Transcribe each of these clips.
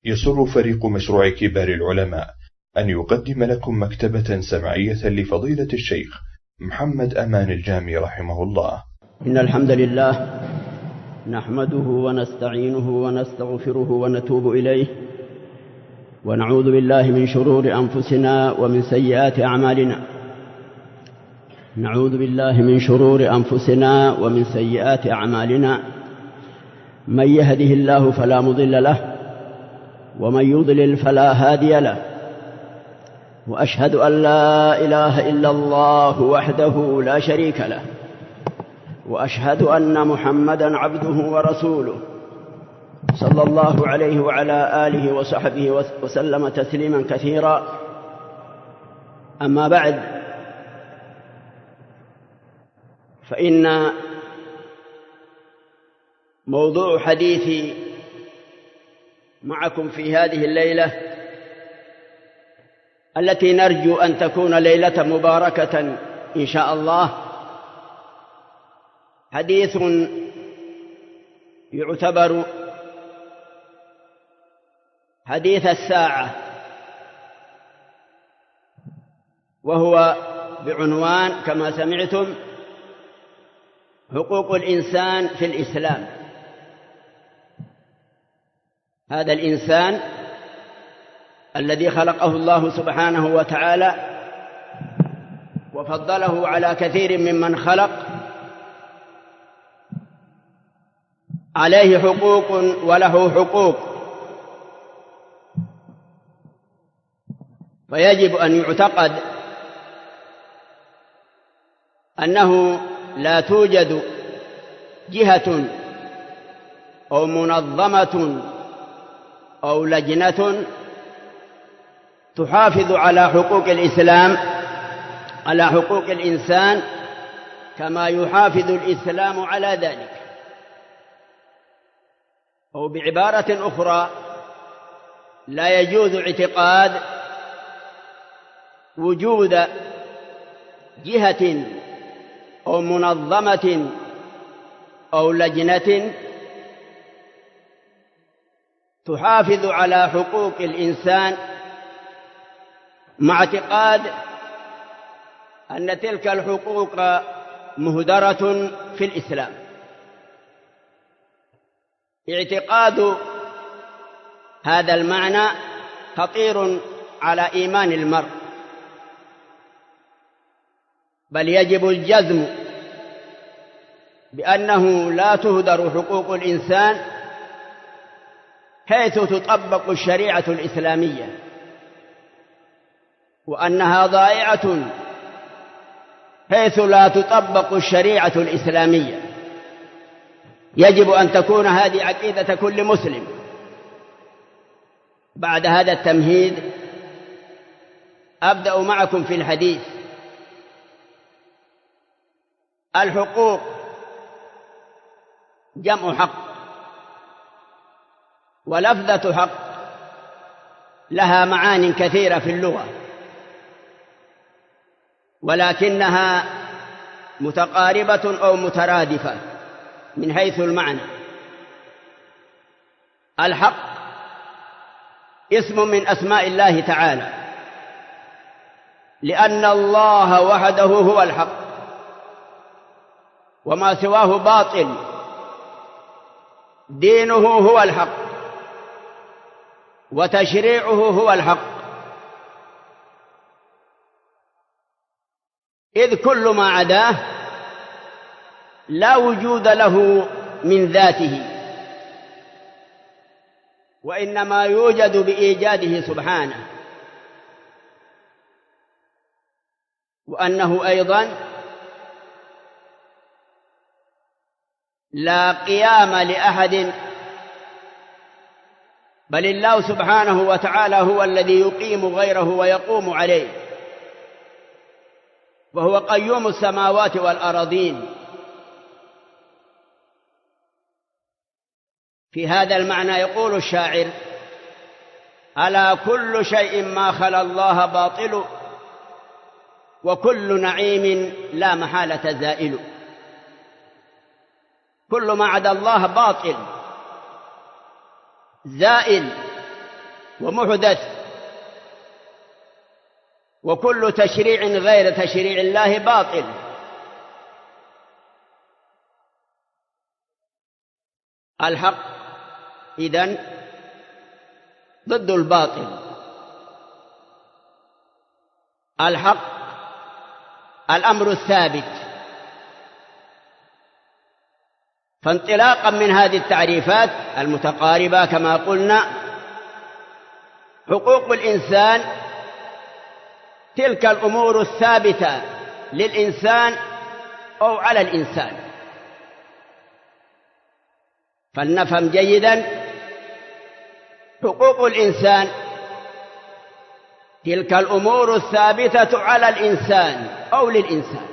يسر فريق مشروع كبار العلماء أن يقدم لكم مكتبة سمعية لفضيلة الشيخ محمد أمان الجامي رحمه الله. إن الحمد لله نحمده ونستعينه ونستغفره ونتوب إليه، ونعوذ بالله من شرور أنفسنا ومن سيئات أعمالنا. نعوذ بالله من شرور أنفسنا ومن سيئات أعمالنا. من يهده الله فلا مضل له، ومن يضلل فلا هادي له. وأشهد أن لا إله إلا الله وحده لا شريك له، وأشهد أن محمدًا عبده ورسوله صلى الله عليه وعلى آله وصحبه وسلم تسليمًا كثيرا. أما بعد، فإن موضوع حديثي معكم في هذه الليلة التي نرجو أن تكون ليلة مباركة إن شاء الله، حديث يعتبر حديث الساعة، وهو بعنوان كما سمعتم: حقوق الإنسان في الإسلام. هذا الإنسان الذي خلقه الله سبحانه وتعالى وفضله على كثير ممن خلق، عليه حقوق وله حقوق، فيجب أن يعتقد أنه لا توجد جهة أو منظمة أو لجنة تحافظ على حقوق الإسلام، على حقوق الإنسان، كما يحافظ الإسلام على ذلك. أو بعبارة أخرى، لا يجوز اعتقاد وجود جهة أو منظمة أو لجنة تحافظ على حقوق الإنسان مع اعتقاد أن تلك الحقوق مهدرة في الإسلام. اعتقاد هذا المعنى خطير على إيمان المرء، بل يجب الجزم بأنه لا تهدر حقوق الإنسان حيث تطبق الشريعة الإسلامية، وأنها ضائعة حيث لا تطبق الشريعة الإسلامية. يجب أن تكون هذه عقيدة كل مسلم. بعد هذا التمهيد أبدأ معكم في الحديث. الحقوق جمع حق، ولفظة حق لها معان كثيرة في اللغة، ولكنها متقاربة أو مترادفة من حيث المعنى. الحق اسم من أسماء الله تعالى، لأن الله وحده هو الحق، وما سواه باطل. دينه هو الحق، وتشريعه هو الحق، إذ كل ما عداه لا وجود له من ذاته، وإنما يوجد بإيجاده سبحانه. وأنه أيضا لا قيام لأحد، بل الله سبحانه وتعالى هو الذي يقيم غيره ويقوم عليه، وهو قيوم السماوات والأراضين. في هذا المعنى يقول الشاعر: ألا كل شيء ما خلا الله باطل، وكل نعيم لا محالة زائل. كل ما عدا الله باطل زائل، ومحدث، وكل تشريع غير تشريع الله باطل. الحق إذن ضد الباطل. الحق الأمر الثابت. فانطلاقا من هذه التعريفات المتقاربة كما قلنا، حقوق الإنسان تلك الأمور الثابتة للإنسان أو على الإنسان. فلنفهم جيدا، حقوق الإنسان تلك الأمور الثابتة على الإنسان أو للإنسان.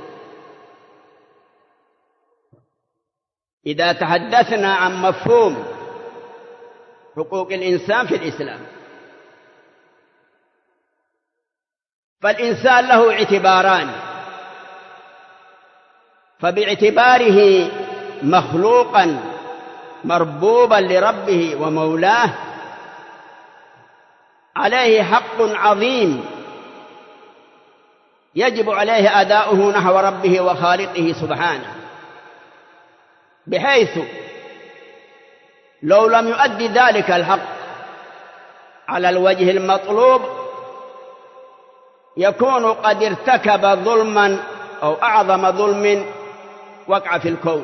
إذا تحدثنا عن مفهوم حقوق الإنسان في الإسلام، فالإنسان له اعتباران، فباعتباره مخلوقا مربوبا لربه ومولاه عليه حق عظيم يجب عليه أداؤه نحو ربه وخالقه سبحانه، بحيث لو لم يؤدي ذلك الحق على الوجه المطلوب يكون قد ارتكب ظلما أو أعظم ظلم وقع في الكون.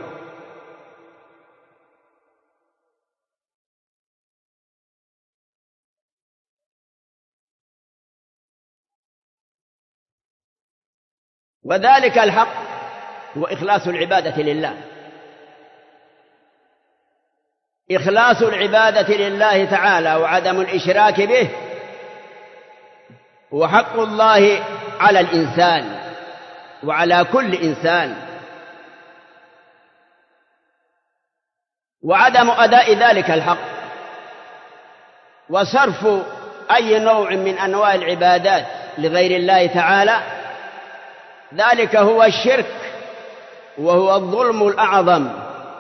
وذلك الحق هو إخلاص العبادة لله، إخلاص العبادة لله تعالى وعدم الإشراك به هو حق الله على الإنسان وعلى كل إنسان، وعدم أداء ذلك الحق وصرف أي نوع من أنواع العبادات لغير الله تعالى ذلك هو الشرك وهو الظلم الأعظم،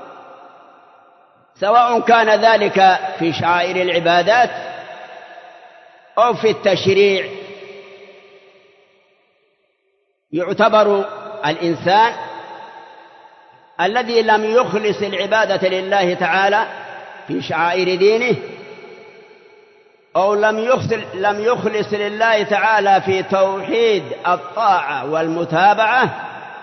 سواء كان ذلك في شعائر العبادات أو في التشريع. يعتبر الإنسان الذي لم يخلص العبادة لله تعالى في شعائر دينه أو لم يخلص لله تعالى في توحيد الطاعة والمتابعة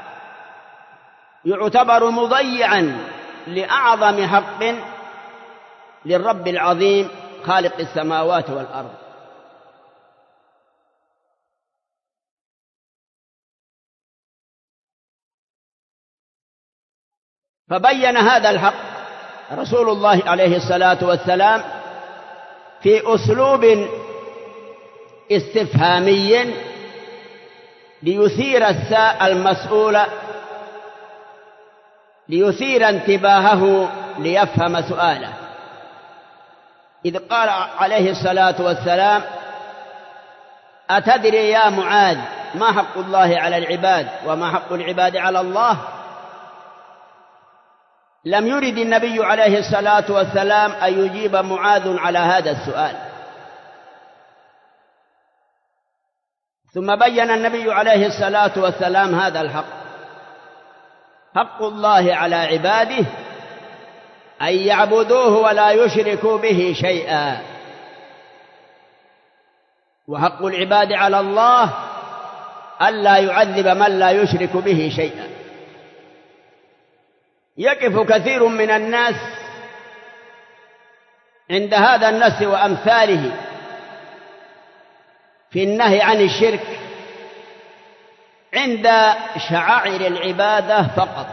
يعتبر مضيعا لأعظم حق للرب العظيم خالق السماوات والأرض. فبين هذا الحق رسول الله عليه الصلاة والسلام في أسلوب استفهامي ليثير المسؤول، ليثير انتباهه ليفهم سؤاله، إذ قال عليه الصلاة والسلام: أتدري يا معاذ ما حق الله على العباد وما حق العباد على الله؟ لم يرد النبي عليه الصلاة والسلام أن يجيب معاذ على هذا السؤال، ثم بين النبي عليه الصلاة والسلام هذا الحق: حق الله على عباده أن يعبدوه ولا يشركوا به شيئا، وحق العباد على الله ألا يعذب من لا يشرك به شيئا. يقف كثير من الناس عند هذا النص وأمثاله في النهي عن الشرك عند شعائر العبادة فقط،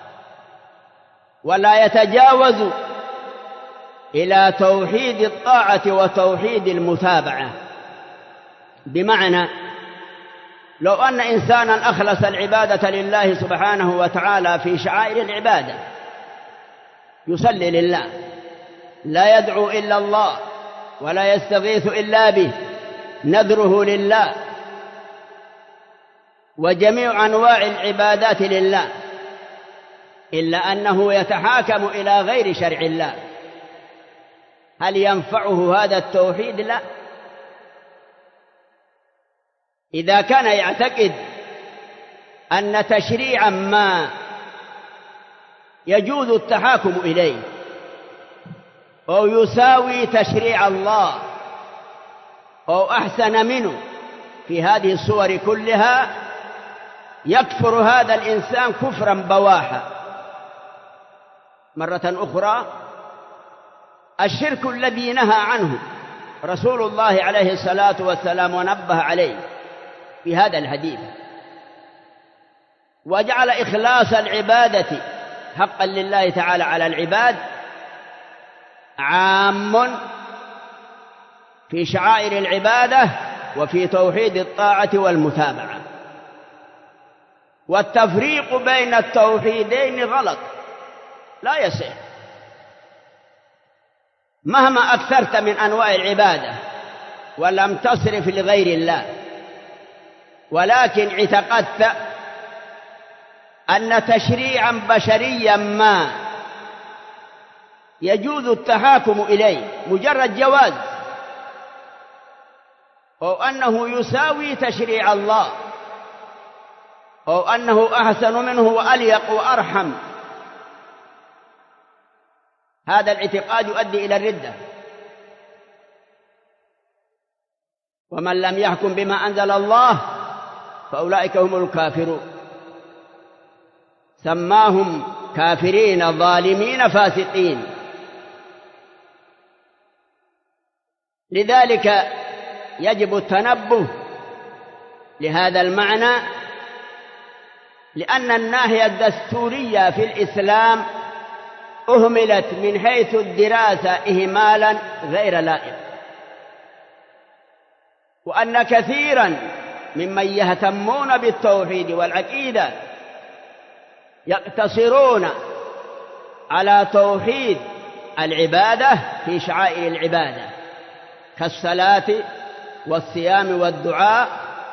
ولا يتجاوز إلى توحيد الطاعة وتوحيد المتابعة. بمعنى لو أن إنسانا أخلص العبادة لله سبحانه وتعالى في شعائر العبادة، يصلي لله، لا يدعو إلا الله ولا يستغيث إلا به، نذره لله، وجميع أنواع العبادات لله، إلا أنه يتحاكم إلى غير شرع الله، هل ينفعه هذا التوحيد؟ لا، إذا كان يعتقد أن تشريعا ما يجوز التحاكم إليه أو يساوي تشريع الله أو أحسن منه في هذه الصور كلها، يكفر هذا الإنسان كفرا بواحا. مرة أخرى، الشرك الذي نهى عنه رسول الله عليه الصلاة والسلام ونبه عليه في هذا الحديث، وجعل إخلاص العبادة حقا لله تعالى على العباد، عام في شعائر العبادة وفي توحيد الطاعة والمتابعة. والتفريق بين التوحيدين غلط، لا يصح. مهما أكثرت من أنواع العبادة ولم تصرف لغير الله، ولكن اعتقدت أن تشريعا بشريا ما يجوز التحاكم إليه مجرد جواز، أو أنه يساوي تشريع الله، أو أنه أحسن منه وأليق وأرحم، هذا الاعتقاد يؤدي إلى الردة. ومن لم يحكم بما أنزل الله فأولئك هم الكافرون. سماهم كافرين ظالمين فاسقين. لذلك يجب التنبه لهذا المعنى، لأن الناحية الدستورية في الإسلام أهملت من حيث الدراسة إهمالا غير لائق، وأن كثيرا ممن يهتمون بالتوحيد والعقيدة يقتصرون على توحيد العبادة في شعائر العبادة كالصلاة والصيام والدعاء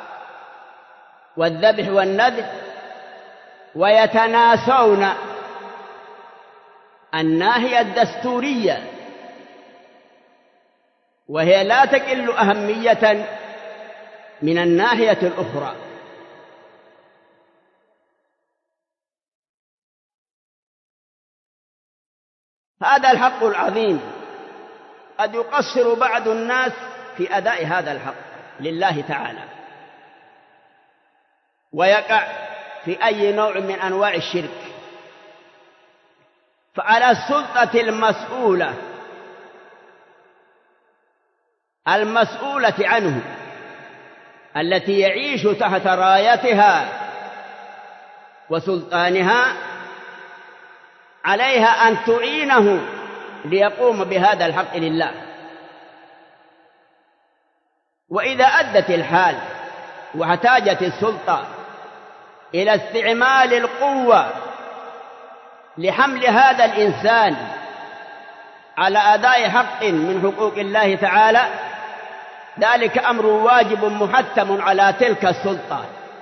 والذبح والنذر، ويتناسون الناحية الدستورية، وهي لا تقل أهمية من الناحية الأخرى. هذا الحق العظيم قد يقصر بعض الناس في أداء هذا الحق لله تعالى، ويقع في أي نوع من أنواع الشرك. فعلى السلطة المسؤولة عنه، التي يعيش تحت رايتها وسلطانها، عليها أن تعينه ليقوم بهذا الحق لله. وإذا أدت الحال واحتاجت السلطة إلى استعمال القوة لحمل هذا الإنسان على أداء حق من حقوق الله تعالى، ذلك أمر واجب محتم على تلك السلطة،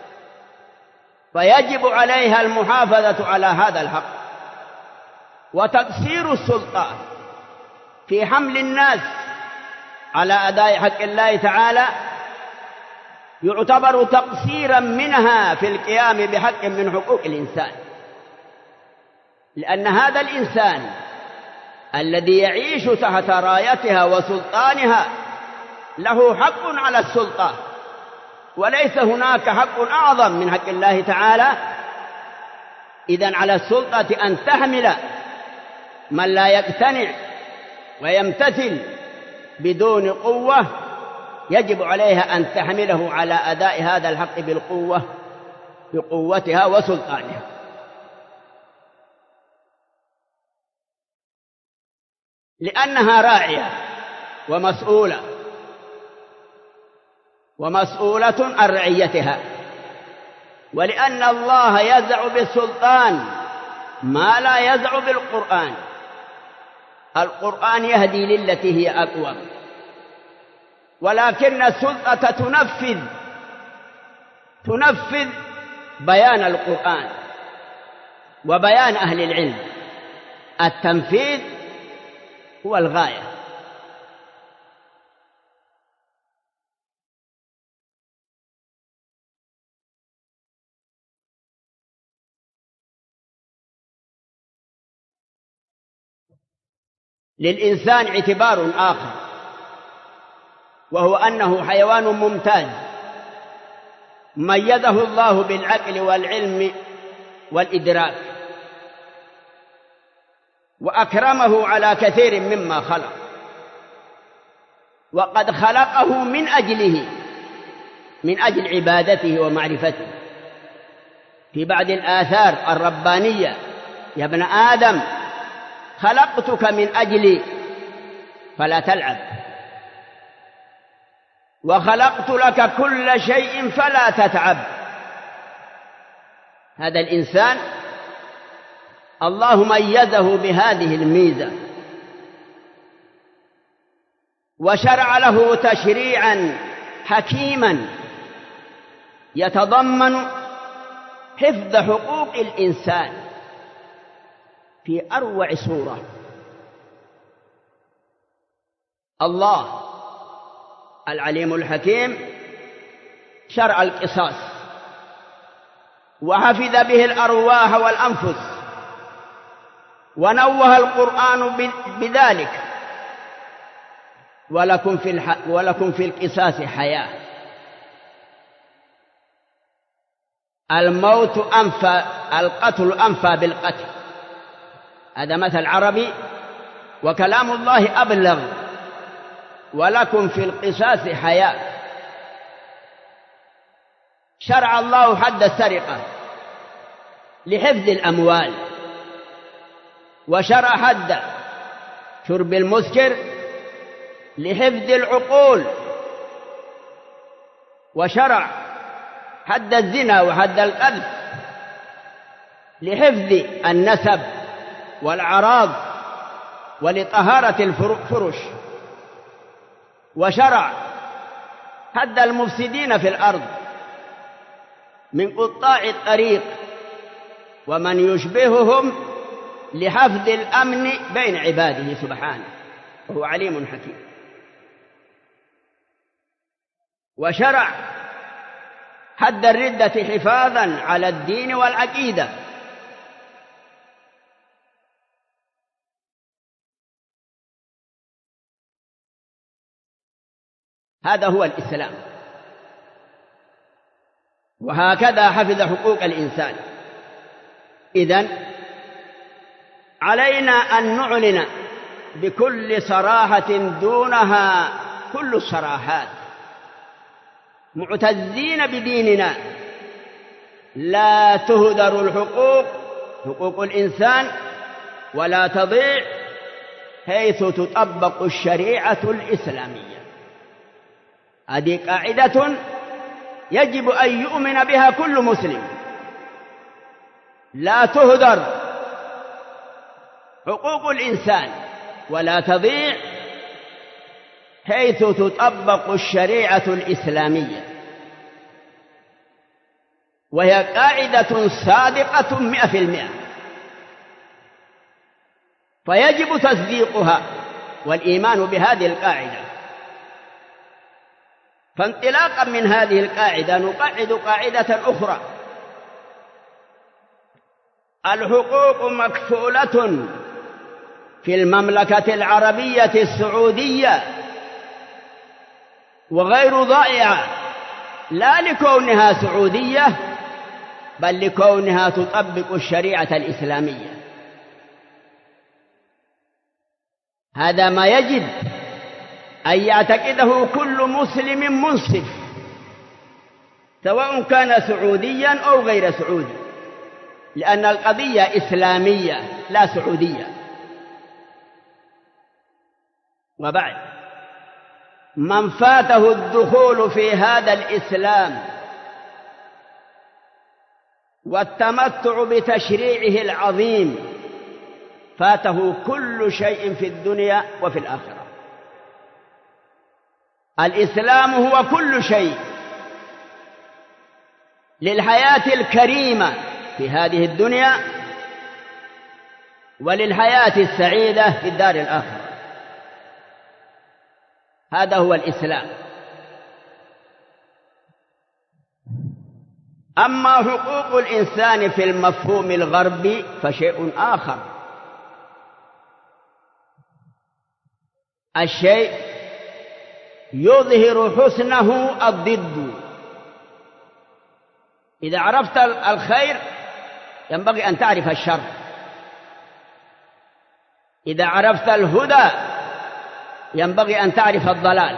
فيجب عليها المحافظة على هذا الحق. وتقصير السلطة في حمل الناس على أداء حق الله تعالى يعتبر تقصيرا منها في القيام بحق من حقوق الإنسان، لأن هذا الإنسان الذي يعيش تحت رايتها وسلطانها له حق على السلطة، وليس هناك حق أعظم من حق الله تعالى. إذن على السلطة أن تحمل من لا يقتنع ويمتثل بدون قوة، يجب عليها أن تحمله على أداء هذا الحق بقوتها وسلطانها. لأنها راعية ومسؤولة عن رعيتها، ولأن الله يزع بالسلطان ما لا يزع بالقرآن. القرآن يهدي للتي هي أقوم، ولكن السلطة تنفذ بيان القرآن وبيان أهل العلم. التنفيذ هو الغاية. للإنسان اعتبار آخر، وهو أنه حيوان ممتاز ميزه الله بالعقل والعلم والإدراك، وأكرمه على كثير مما خلق، وقد خلقه من أجله، من أجل عبادته ومعرفته. في بعض الآثار الربانية: يا ابن آدم خلقتك من أجلي فلا تلعب، وخلقت لك كل شيء فلا تتعب. هذا الإنسان الله ميزه بهذه الميزة، وشرع له تشريعا حكيما يتضمن حفظ حقوق الإنسان في أروع صورة. الله العليم الحكيم شرع القصاص، وحفظ به الأرواح والأنفس، ونوه القرآن بذلك: ولكم في القصاص حياة. الموت أنفى، القتل أنفى بالقتل. هذا مثل عربي، وكلام الله أبلغ: ولكم في القصاص حياة. شرع الله حد السرقة لحفظ الأموال، وشرع حد شرب المسكر لحفظ العقول، وشرع حد الزنا وحد القذف لحفظ النسب والأعراض ولطهارة الفرش، وشرع حد المفسدين في الأرض من قطاع الطريق ومن يشبههم لحفظ الأمن بين عباده سبحانه، وهو عليم حكيم. وشرع حد الردة حفاظا على الدين والعقيدة. هذا هو الإسلام، وهكذا حفظ حقوق الإنسان. إذن علينا أن نعلن بكل صراحة دونها كل الصراحات، معتزين بديننا: لا تهدر الحقوق، حقوق الإنسان، ولا تضيع حيث تطبق الشريعة الإسلامية. هذه قاعدة يجب أن يؤمن بها كل مسلم: لا تهدر حقوق الإنسان ولا تضيع حيث تطبق الشريعة الإسلامية. وهي قاعدة صادقة 100%، فيجب تصديقها والإيمان بهذه القاعدة. فانطلاقا من هذه القاعدة نقعد قاعدة أخرى: الحقوق مكفولة في المملكة العربية السعودية وغير ضائعة، لا لكونها سعودية بل لكونها تطبق الشريعة الإسلامية. هذا ما يجب أن يعتقده كل مسلم منصف، سواء كان سعوديا أو غير سعودي، لأن القضية إسلامية لا سعودية. وبعد، من فاته الدخول في هذا الإسلام والتمتع بتشريعه العظيم فاته كل شيء في الدنيا وفي الآخرة. الإسلام هو كل شيء للحياة الكريمة في هذه الدنيا وللحياة السعيدة في الدار الآخرة. هذا هو الإسلام. أما حقوق الإنسان في المفهوم الغربي فشيء آخر. الشيء يظهر حسنه الضد. إذا عرفت الخير ينبغي أن تعرف الشر، إذا عرفت الهدى ينبغي أن تعرف الضلال،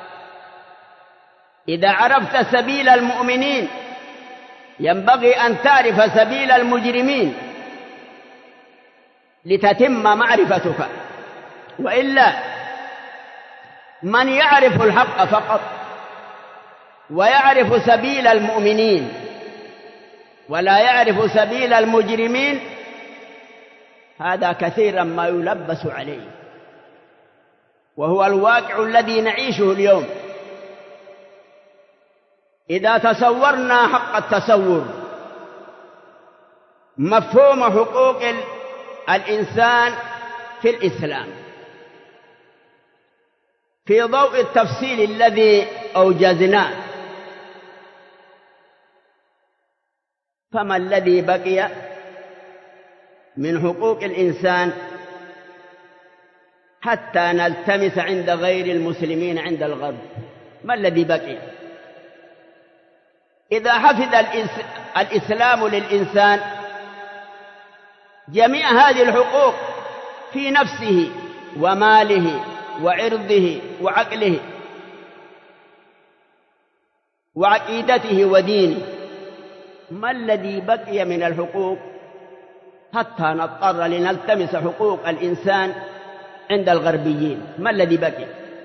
إذا عرفت سبيل المؤمنين ينبغي أن تعرف سبيل المجرمين لتتم معرفتك. وإلا من يعرف الحق فقط ويعرف سبيل المؤمنين ولا يعرف سبيل المجرمين هذا كثيرا ما يلبس عليه، وهو الواقع الذي نعيشه اليوم. إذا تصورنا حق التصور مفهوم حقوق الإنسان في الإسلام في ضوء التفصيل الذي أوجزناه، فما الذي بقي من حقوق الإنسان حتى نلتمس عند غير المسلمين عند الغرب؟ ما الذي بقي؟ إذا حفظ الإسلام للإنسان جميع هذه الحقوق في نفسه وماله وعرضه وعقله وعقيدته ودينه، ما الذي بقي من الحقوق حتى نضطر لنلتمس حقوق الإنسان عند الغربيين؟ ما الذي بقي؟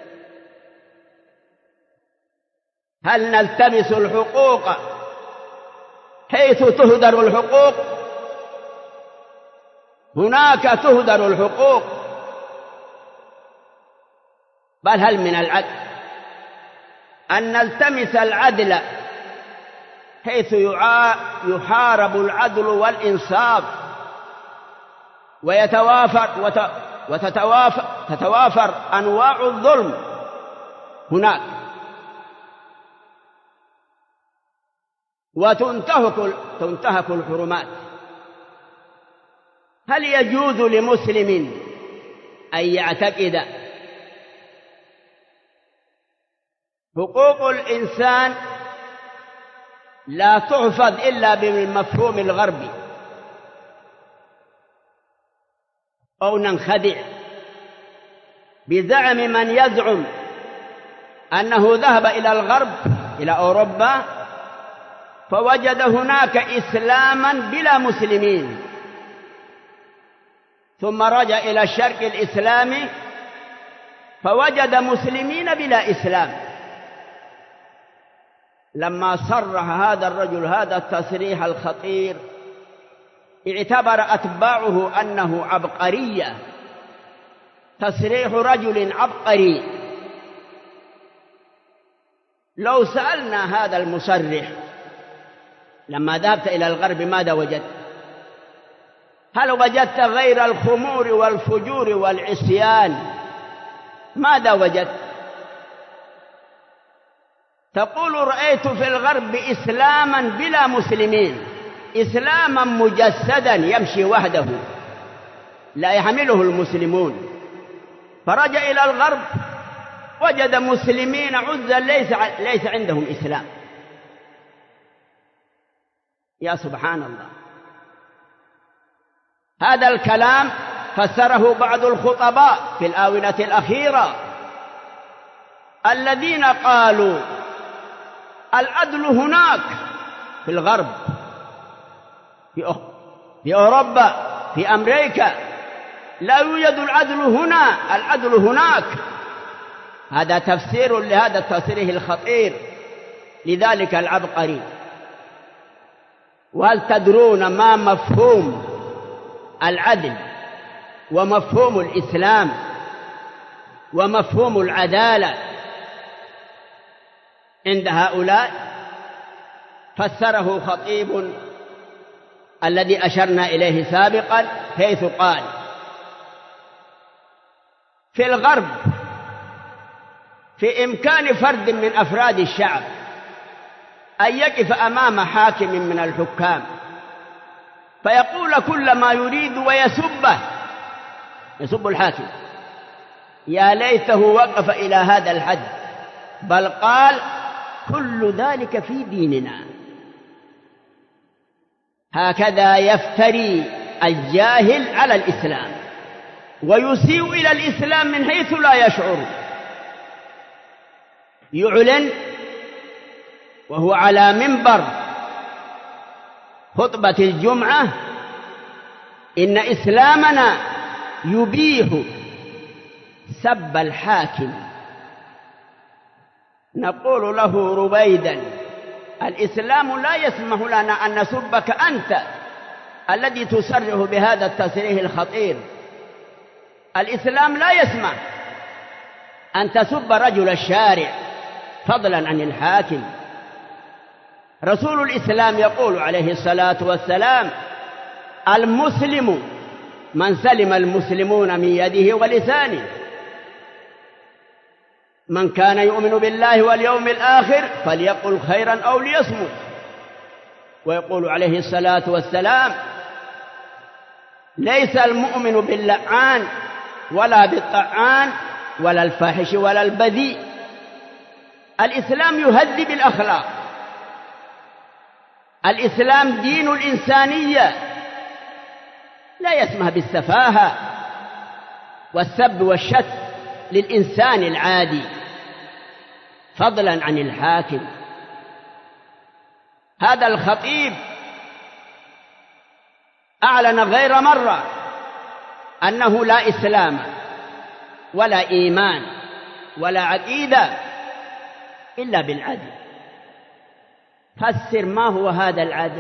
هل نلتمس الحقوق حيث تهدر الحقوق؟ هناك تهدر الحقوق. بل هل من العدل أن نلتمس العدل حيث يحارب العدل والإنصاف وتتوافر أنواع الظلم هناك وتنتهك الحرمات؟ هل يجوز لمسلم أن يعتقد حقوق الإنسان لا تحفظ إلا بالمفهوم الغربي، أو ننخدع بزعم من يزعم أنه ذهب إلى الغرب إلى أوروبا فوجد هناك إسلاما بلا مسلمين، ثم رجع إلى الشرق الإسلامي فوجد مسلمين بلا إسلام؟ لما صرح هذا الرجل هذا التصريح الخطير اعتبر أتباعه أنه عبقرية، تصريح رجل عبقري. لو سألنا هذا المصرح لما ذهبت إلى الغرب ماذا وجدت؟ هل وجدت غير الخمور والفجور والعصيان؟ ماذا وجدت؟ تقول رأيت في الغرب إسلاما بلا مسلمين، إسلاما مجسدا يمشي وحده لا يحمله المسلمون. فرجع إلى الغرب وجد مسلمين عزا ليس عندهم إسلام. يا سبحان الله، هذا الكلام فسره بعض الخطباء في الآونة الأخيرة الذين قالوا العدل هناك في الغرب، في أوروبا، في أمريكا، لا يوجد العدل هنا، العدل هناك. هذا تفسير لهذا التصريح الخطير لذلك العبقري. وهل تدرون ما مفهوم العدل ومفهوم الإسلام ومفهوم العدالة عند هؤلاء؟ فسره خطيب الذي أشرنا إليه سابقا، حيث قال: في الغرب في إمكان فرد من أفراد الشعب أن يقف أمام حاكم من الحكام فيقول كل ما يريد ويسبه، يسب الحاكم، يا ليته وقف إلى هذا الحد، بل قال كل ذلك في ديننا. هكذا يفتري الجاهل على الإسلام ويسيء إلى الإسلام من حيث لا يشعر. يعلن وهو على منبر خطبة الجمعة إن إسلامنا يبيح سب الحاكم. نقول له رويدا: الإسلام لا يسمح لنا أن نسبك أنت الذي تصرح بهذا التصريح الخطير. الإسلام لا يسمح أن تسب رجل الشارع فضلا عن الحاكم. رسول الإسلام يقول عليه الصلاة والسلام: المسلم من سلم المسلمون من يده ولسانه، من كان يؤمن بالله واليوم الآخر فليقل خيرا أو ليصمت. ويقول عليه الصلاة والسلام: ليس المؤمن باللعان ولا بالطعان ولا الفاحش ولا البذيء. الإسلام يهذب الأخلاق. الإسلام دين الإنسانية، لا يسمح بالسفاهة والسب والشتم للإنسان العادي فضلا عن الحاكم. هذا الخطيب أعلن غير مرة أنه لا إسلام ولا إيمان ولا عقيدة إلا بالعدل. فسر ما هو هذا العدل؟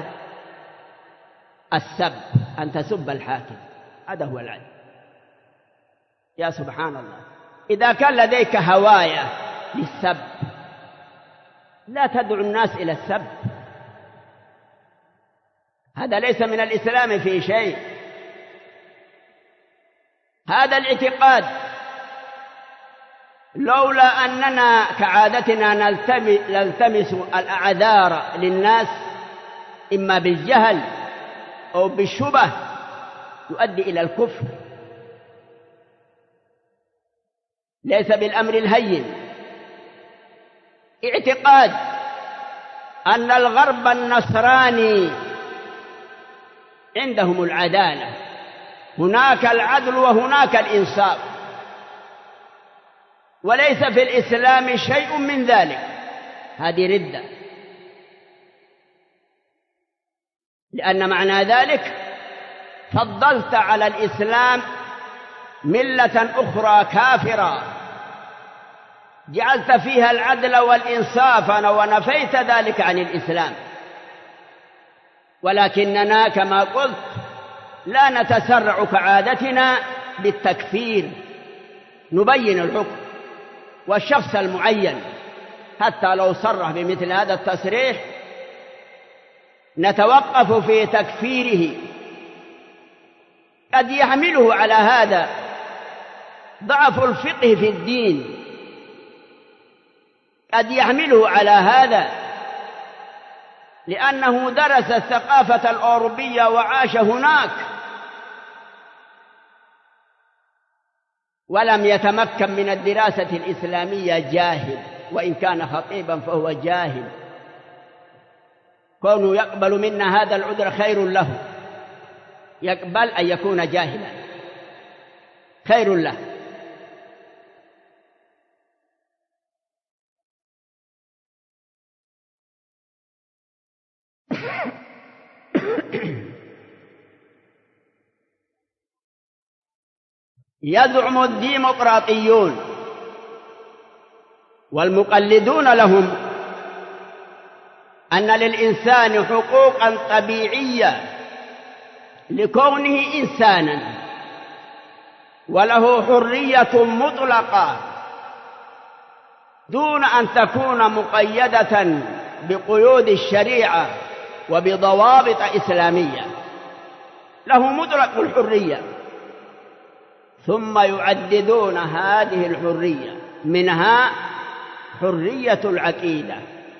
السب، أن تسب الحاكم، هذا هو العدل. يا سبحان الله، إذا كان لديك هواية للسب لا تدعو الناس إلى السب. هذا ليس من الإسلام في شيء. هذا الاعتقاد لولا أننا كعادتنا نلتمس الأعذار للناس إما بالجهل أو بالشبه يؤدي إلى الكفر. ليس بالأمر الهين اعتقاد أن الغرب النصراني عندهم العدالة، هناك العدل وهناك الإنصاف، وليس في الإسلام شيء من ذلك. هذه ردة، لأن معنى ذلك فضلت على الإسلام ملة أخرى كافرة، جعلت فيها العدل والإنصاف ونفيت ذلك عن الإسلام. ولكننا كما قلت لا نتسرع كعادتنا بالتكفير، نبين الحكم والشخص المعين حتى لو صرح بمثل هذا التصريح نتوقف في تكفيره. قد يحمله على هذا ضعف الفقه في الدين، قد يحمله على هذا لأنه درس الثقافة الأوروبية وعاش هناك ولم يتمكن من الدراسة الإسلامية. جاهل، وإن كان خطيبا فهو جاهل. كونه يقبل منا هذا العذر خير له، يقبل أن يكون جاهلا خير له. يزعم الديمقراطيون والمقلدون لهم أن للإنسان حقوقا طبيعية لكونه إنسانا، وله حرية مطلقة دون أن تكون مقيدة بقيود الشريعة وبضوابط إسلامية، له مطلق الحرية. ثم يعددون هذه الحرية، منها حرية العقيدة،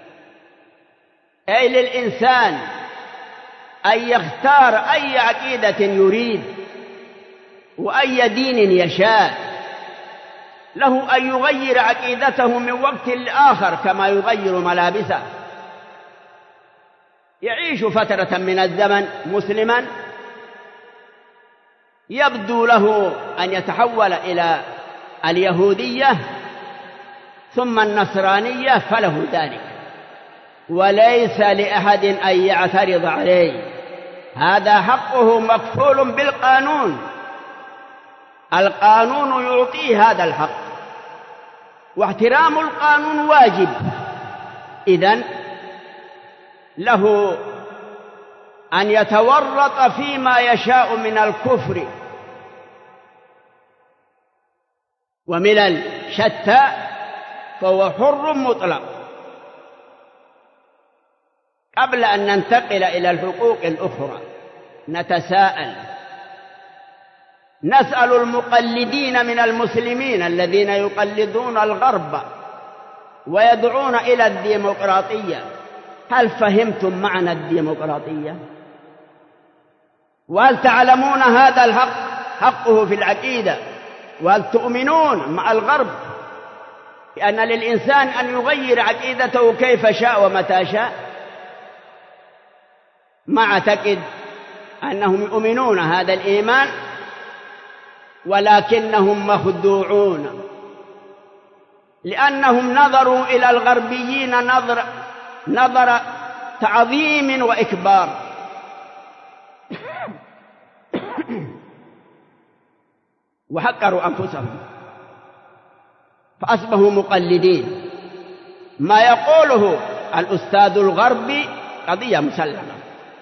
أي للإنسان أن يختار أي عقيدة يريد وأي دين يشاء له أن يغير عقيدته من وقت لآخر كما يغير ملابسه. يعيش فترة من الزمن مسلما، يبدو له أن يتحول إلى اليهودية ثم النصرانية، فله ذلك، وليس لأحد أن يعترض عليه. هذا حقه مكفول بالقانون، القانون يعطيه هذا الحق، واحترام القانون واجب. إذن له أن يتورط فيما يشاء من الكفر وملل شتى، فهو حر مطلق. قبل أن ننتقل إلى الحقوق الأخرى نسأل المقلدين من المسلمين الذين يقلدون الغرب ويدعون إلى الديمقراطية: هل فهمتم معنى الديمقراطية؟ وهل تعلمون هذا الحق حقه في العقيدة؟ وهل تؤمنون مع الغرب بأن للإنسان أن يغير عقيدته كيف شاء ومتى شاء؟ ما أعتقد أنهم يؤمنون هذا الإيمان، ولكنهم مخدوعون، لأنهم نظروا إلى الغربيين نظر تعظيم وإكبار، وحقروا أنفسهم فأصبحوا مقلدين. ما يقوله الأستاذ الغربي قضية مسلمة.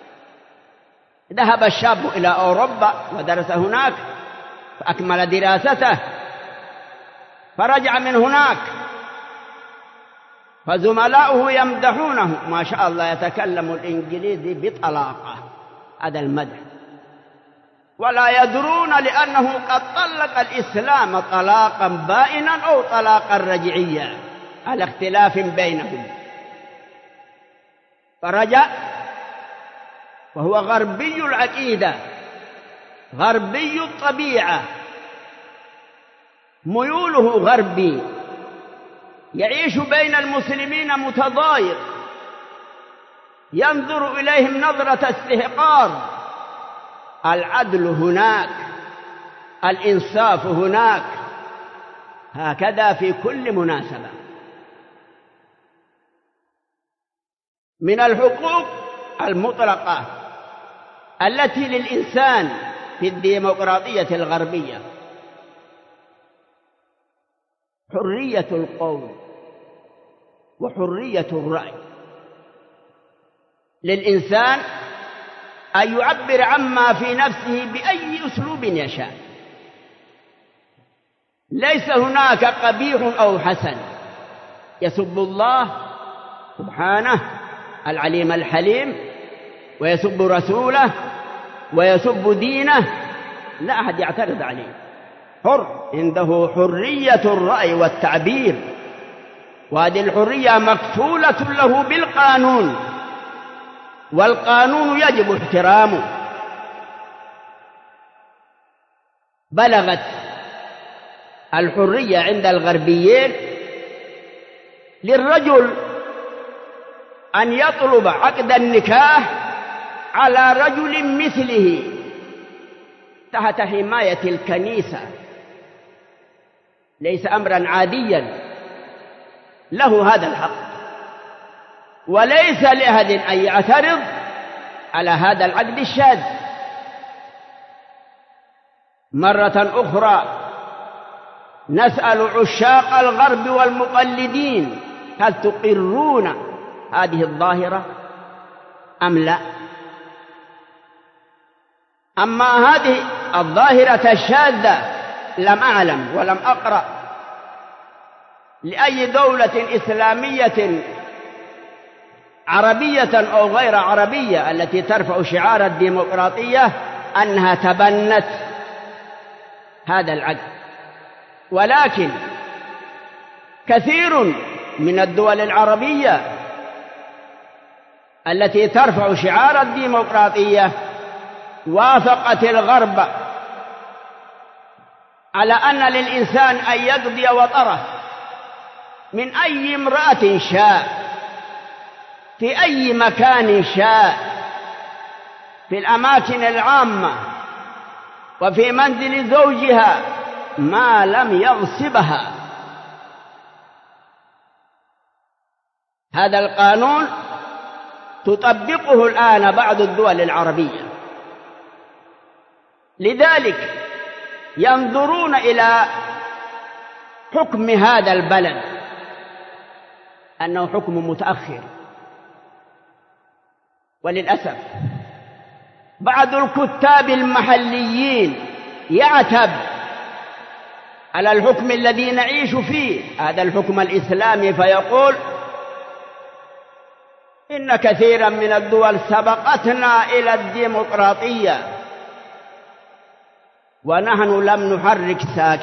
ذهب الشاب إلى أوروبا ودرس هناك فأكمل دراسته، فرجع من هناك فزملاؤه يمدحونه: ما شاء الله يتكلم الإنجليزي بطلاقة. هذا المدح، ولا يدرون لأنه قد طلق الإسلام طلاقا بائنا أو طلاقا رجعيا على اختلاف بينهم. فرجع وهو غربي العقيدة، غربي الطبيعة، ميوله غربي، يعيش بين المسلمين متضايق، ينظر إليهم نظرة استحقار. العدل هناك، الإنصاف هناك، هكذا في كل مناسبة. من الحقوق المطلقة التي للإنسان في الديمقراطية الغربية حرية القول وحرية الرأي. للإنسان أن يعبر عما في نفسه بأي أسلوب يشاء، ليس هناك قبيح أو حسن. يسب الله سبحانه العليم الحليم، ويسب رسوله، ويسب دينه، لا أحد يعترض عليه، حر، عنده حرية الرأي والتعبير، وهذه الحرية مكفولة له بالقانون، والقانون يجب احترامه. بلغت الحرية عند الغربيين للرجل أن يطلب عقد النكاح على رجل مثله تحت حماية الكنيسة، ليس أمرا عاديا، له هذا الحق، وليس لأحد أن يعترض على هذا العقد الشاذ. مرة أخرى نسأل عشاق الغرب والمقلدين: هل تقرون هذه الظاهرة أم لا؟ أما هذه الظاهرة الشاذة لم أعلم ولم أقرأ لأي دولة إسلامية عربية أو غير عربية التي ترفع شعار الديمقراطية أنها تبنت هذا العقد. ولكن كثير من الدول العربية التي ترفع شعار الديمقراطية وافقت الغرب على أن للإنسان أن يقضي وطره من أي امرأة شاء في أي مكان شاء، في الأماكن العامة وفي منزل زوجها، ما لم يغصبها. هذا القانون تطبقه الآن بعض الدول العربية، لذلك ينظرون إلى حكم هذا البلد أنه حكم متأخر. وللأسف بعض الكتاب المحليين يعتب على الحكم الذي نعيش فيه، هذا الحكم الإسلامي، فيقول إن كثيرا من الدول سبقتنا إلى الديمقراطية ونحن لم نحرك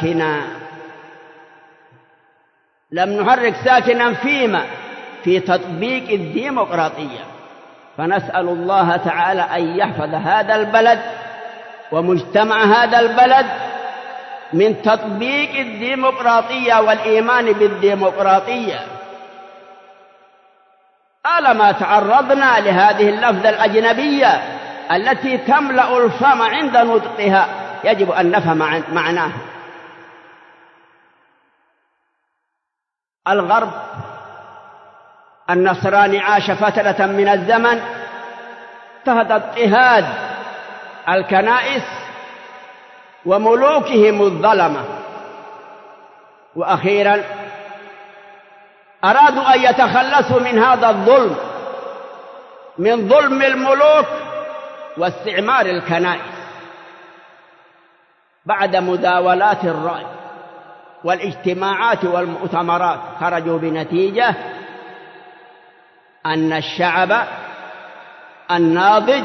ساكنا فيما في تطبيق الديمقراطية. فنسأل الله تعالى أن يحفظ هذا البلد ومجتمع هذا البلد من تطبيق الديمقراطية والإيمان بالديمقراطية. طالما تعرضنا لهذه اللفظة الأجنبية التي تملأ الفم عند نطقها، يجب أن نفهم معناها. الغرب النصراني عاش فترة من الزمن تحت اضطهاد الكنائس وملوكهم الظلمة، وأخيرا أرادوا أن يتخلصوا من هذا الظلم، من ظلم الملوك واستعمار الكنائس. بعد مداولات الرأي والاجتماعات والمؤتمرات خرجوا بنتيجة أن الشعب الناضج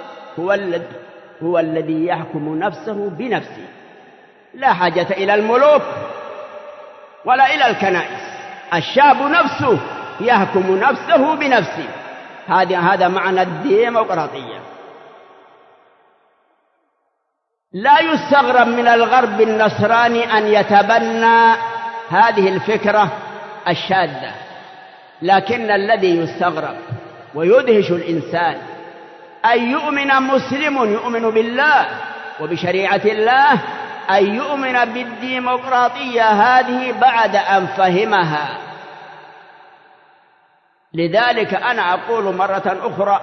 هو الذي يحكم نفسه بنفسه، لا حاجة إلى الملوك ولا إلى الكنائس. الشعب نفسه يحكم نفسه بنفسه. هذا معنى الديمقراطية. لا يستغرب من الغرب النصراني أن يتبنى هذه الفكرة الشاذة، لكن الذي يستغرب ويدهش الإنسان أن يؤمن مسلم يؤمن بالله وبشريعة الله أن يؤمن بالديمقراطية هذه بعد أن فهمها. لذلك أنا أقول مرة أخرى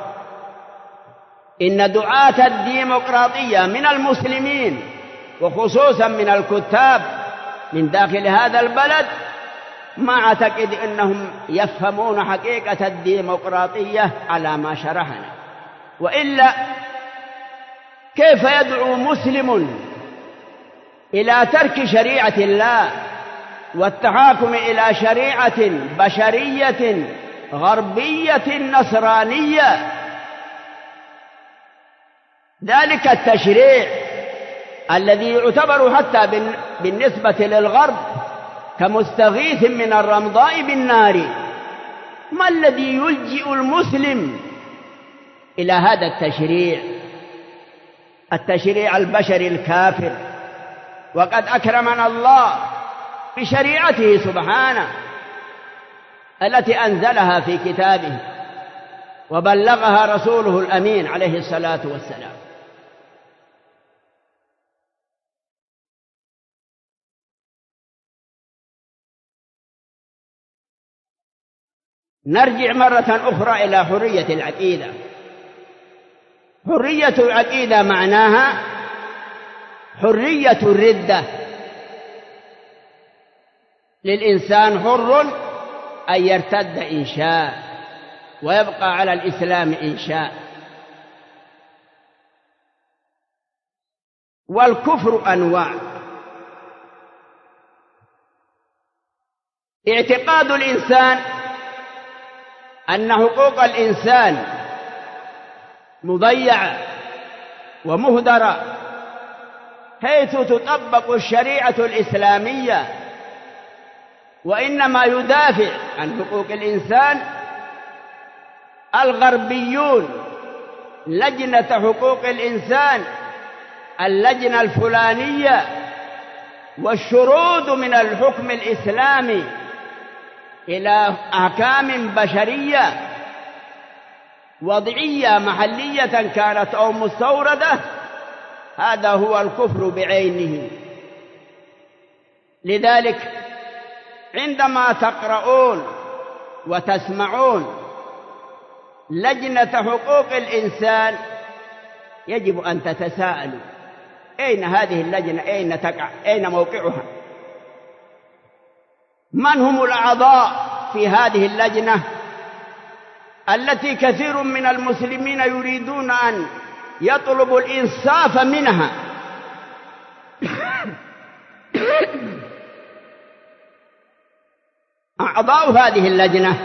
إن دعاة الديمقراطية من المسلمين وخصوصا من الكتاب من داخل هذا البلد ما أعتقد أنهم يفهمون حقيقة الديمقراطية على ما شرحنا، وإلا كيف يدعو مسلم إلى ترك شريعة الله والتحاكم إلى شريعة بشرية غربية نصرانية؟ ذلك التشريع الذي يعتبر حتى بالنسبة للغرب كمستغيث من الرمضاء بالنار، ما الذي يلجئ المسلم إلى هذا التشريع البشري الكافر؟ وقد أكرمنا الله بشريعته سبحانه التي أنزلها في كتابه وبلغها رسوله الأمين عليه الصلاة والسلام. نرجع مرة أخرى إلى حرية العقيدة. حرية العقيدة معناها حرية الردة. للإنسان حر أن يرتد إن شاء ويبقى على الإسلام إن شاء. والكفر أنواع. اعتقاد الإنسان أن حقوق الإنسان مضيعة ومهدرة حيث تطبق الشريعة الإسلامية، وإنما يدافع عن حقوق الإنسان الغربيون، لجنة حقوق الإنسان، اللجنة الفلانية والشرود من الحكم الإسلامي إلى أحكام بشرية وضعية محلية كانت أو مستوردة، هذا هو الكفر بعينه. لذلك عندما تقرؤون وتسمعون لجنة حقوق الإنسان يجب أن تتساءلوا: أين هذه اللجنة؟ أين تقع؟ أين موقعها؟ من هم الأعضاء في هذه اللجنة التي كثير من المسلمين يريدون أن يطلبوا الإنصاف منها؟ أعضاء هذه اللجنة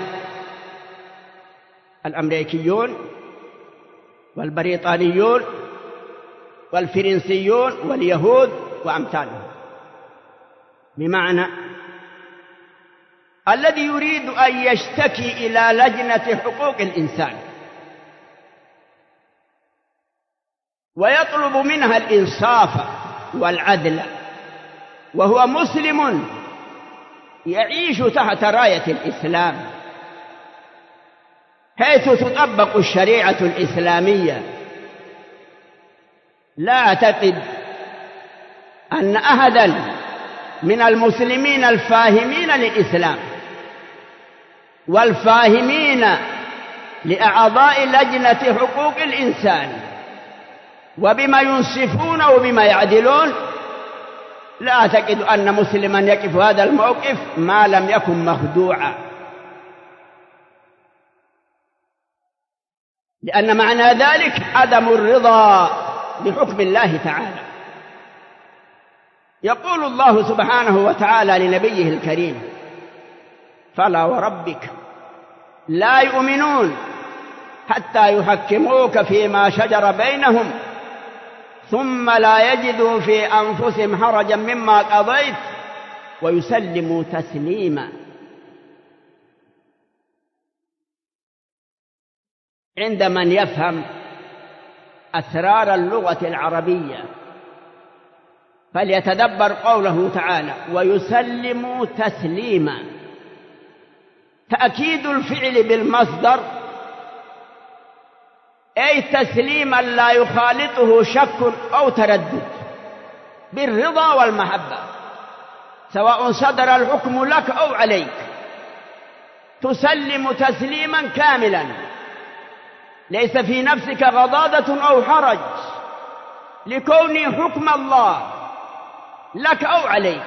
الأمريكيون والبريطانيون والفرنسيون واليهود وأمثالهم، بمعنى الذي يريد أن يشتكي إلى لجنة حقوق الإنسان ويطلب منها الإنصاف والعدل وهو مسلم يعيش تحت راية الإسلام حيث تطبق الشريعة الإسلامية، لا أعتقد أن أحدا من المسلمين الفاهمين للإسلام والفاهمين لأعضاء لجنة حقوق الإنسان وبما ينصفون وبما يعدلون، لا أعتقد أن مسلما يقف هذا الموقف ما لم يكن مخدوعا، لأن معنى ذلك عدم الرضا بحكم الله تعالى. يقول الله سبحانه وتعالى لنبيه الكريم: فلا وربك لا يؤمنون حتى يحكموك فيما شجر بينهم ثم لا يجدوا في أنفسهم حرجا مما قضيت ويسلموا تسليما. عند من يفهم أسرار اللغة العربية فليتدبر قوله تعالى: ويسلموا تسليما. تأكيد الفعل بالمصدر أي تسليما لا يخالطه شك أو تردد، بالرضا والمحبة، سواء صدر الحكم لك أو عليك، تسلم تسليما كاملا ليس في نفسك غضاضة أو حرج لكون حكم الله لك أو عليك.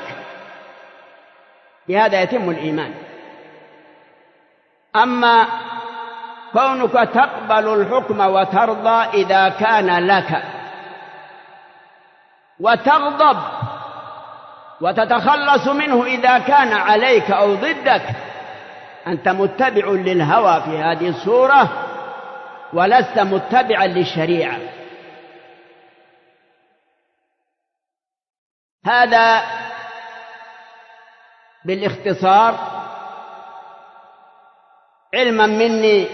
بهذا يتم الإيمان. أما كونك تقبل الحكم وترضى إذا كان لك وتغضب وتتخلص منه إذا كان عليك أو ضدك، أنت متبع للهوى في هذه الصورة ولست متبعا للشريعة. هذا بالاختصار، علما مني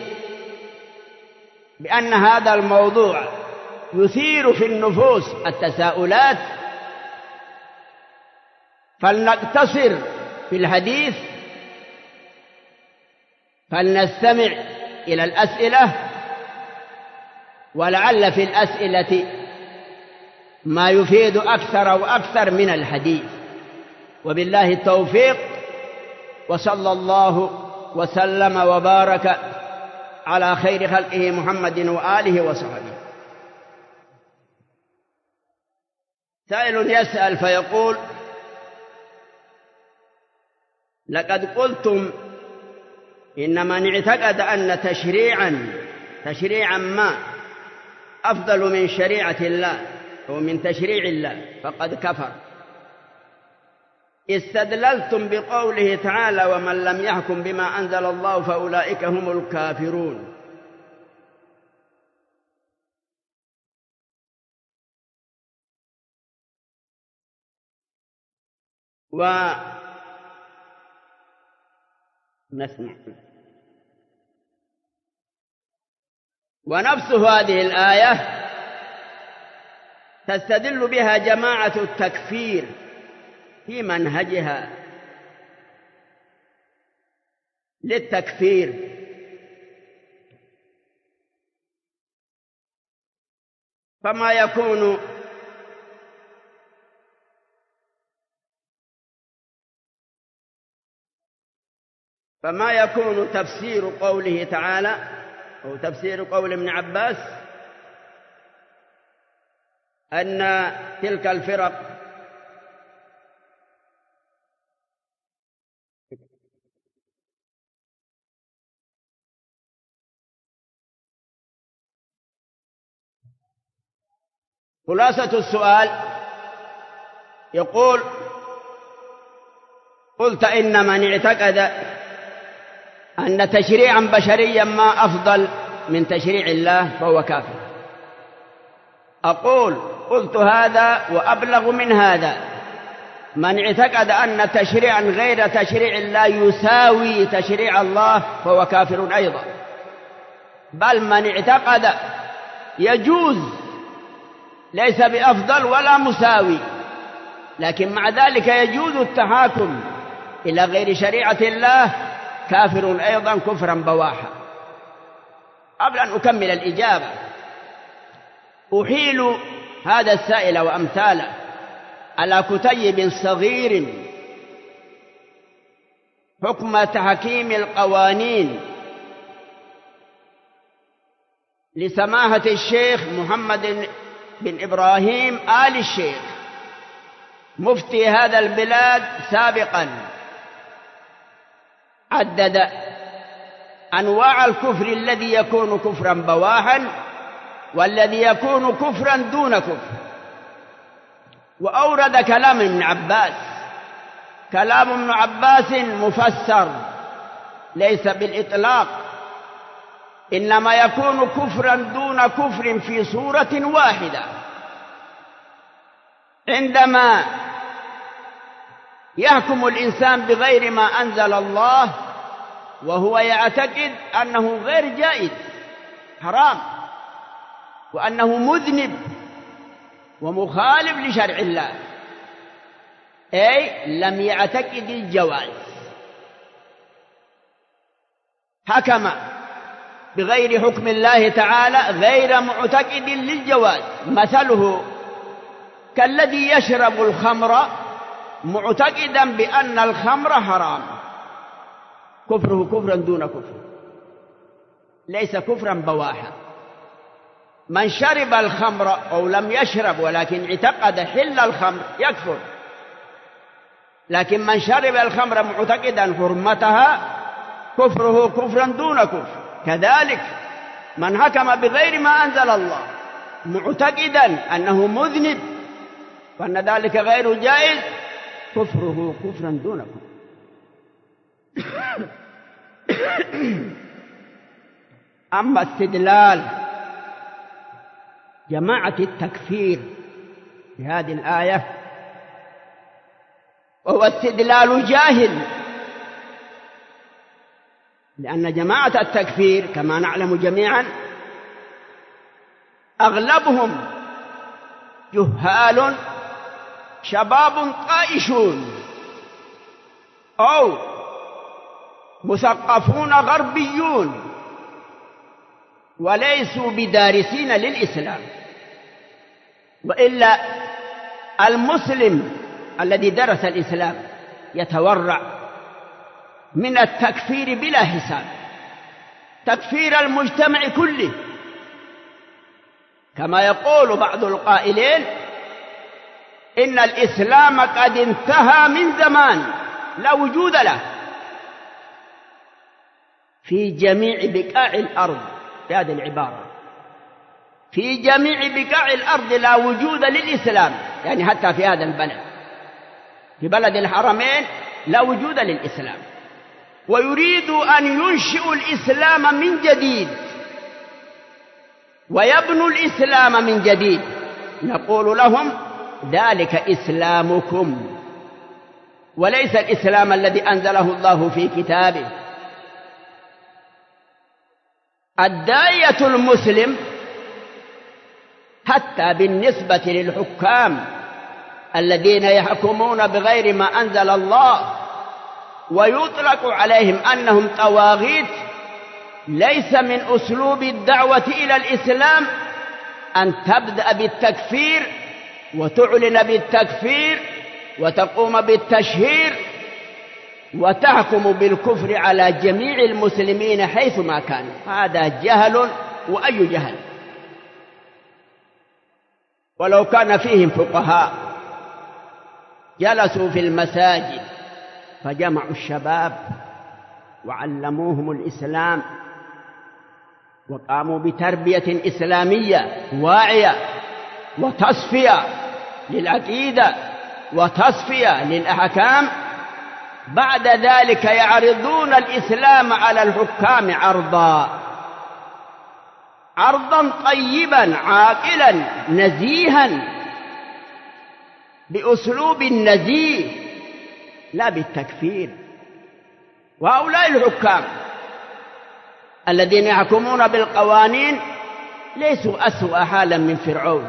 بأن هذا الموضوع يثير في النفوس التساؤلات، فلنقتصر في الحديث، فلنستمع إلى الأسئلة، ولعل في الأسئلة ما يفيد أكثر وأكثر من الحديث. وبالله التوفيق، وصلى الله وسلم وبارك على خير خلقه محمد وآله وصحبه. سائل يسأل فيقول: لقد قلتم إن من اعتقد أن تشريعا ما أفضل من شريعة الله أو من تشريع الله فقد كفر. استدللتم بقوله تعالى: ومن لم يحكم بما أنزل الله فأولئك هم الكافرون. ونفس هذه الآية تستدل بها جماعة التكفير في منهجها للتكفير فما يكون تفسير قوله تعالى أو تفسير قول ابن عباس أن تلك الفرق خلاصة السؤال يقول: قلت إن من اعتقد أن تشريعا بشريا ما أفضل من تشريع الله فهو كافر. أقول: قلت هذا وأبلغ من هذا: من اعتقد أن تشريعا غير تشريع الله يساوي تشريع الله فهو كافر أيضا، بل من اعتقد يجوز ليس بأفضل ولا مساوي، لكن مع ذلك يجوز التحاكم إلى غير شريعة الله كافر أيضا كفرا بواحا. قبل أن أكمل الإجابة أحيل هذا السائل وأمثاله على كتيب صغير حكم تحكيم القوانين لسماحة الشيخ محمد بن إبراهيم آل الشيخ مفتي هذا البلاد سابقا. عدد أنواع الكفر الذي يكون كفرا بواحا والذي يكون كفرا دون كفر، وأورد كلام ابن عباس. كلام ابن عباس مفسر ليس بالإطلاق، إنما يكون كفرا دون كفر في صورة واحدة. عندما يحكم الإنسان بغير ما أنزل الله وهو يعتقد أنه غير جائز حرام وأنه مذنب ومخالف لشرع الله، أي لم يعتقد الجواز، حكم بغير حكم الله تعالى غير معتقد للجواز. مثله كالذي يشرب الخمر معتقدا بأن الخمر حرام، كفره كفرا دون كفر ليس كفرا بواحا. من شرب الخمر أو لم يشرب ولكن اعتقد حل الخمر يكفر، لكن من شرب الخمر معتقدا حرمتها كفره كفرا دون كفر. كذلك من حكم بغير ما أنزل الله معتقدا أنه مذنب وأن ذلك غير جائز كفره كفرا دون كفر. أما استدلال جماعة التكفير بهذه الآية وهو استدلال جاهل، لأن جماعة التكفير كما نعلم جميعا أغلبهم جهال شباب طائشون أو مثقفون غربيون وليسوا بدارسين للإسلام. وإلا المسلم الذي درس الإسلام يتورع من التكفير بلا حساب، تكفير المجتمع كله، كما يقول بعض القائلين إن الإسلام قد انتهى من زمان لا وجود له في جميع بقاع الأرض. بهذه العبارة في جميع بقاع الأرض لا وجود للإسلام، يعني حتى في هذا البلد في بلد الحرمين لا وجود للإسلام، ويريد أن ينشئوا الإسلام من جديد ويبنوا الإسلام من جديد. نقول لهم ذلك إسلامكم وليس الإسلام الذي أنزله الله في كتابه. الداعية المسلم حتى بالنسبة للحكام الذين يحكمون بغير ما أنزل الله ويطلق عليهم أنهم طواغيت، ليس من أسلوب الدعوة إلى الإسلام أن تبدأ بالتكفير وتعلن بالتكفير وتقوم بالتشهير وتحكم بالكفر على جميع المسلمين حيثما كانوا. هذا جهل، وأي جهل. ولو كان فيهم فقهاء جلسوا في المساجد فجمعوا الشباب وعلموهم الإسلام وقاموا بتربية إسلامية واعية وتصفية للعقيدة وتصفية للأحكام، بعد ذلك يعرضون الإسلام على الحكام عرضا طيبا عاقلا نزيها بأسلوب نزيه لا بالتكفير. وهؤلاء الحكام الذين يحكمون بالقوانين ليسوا أسوأ حالا من فرعون،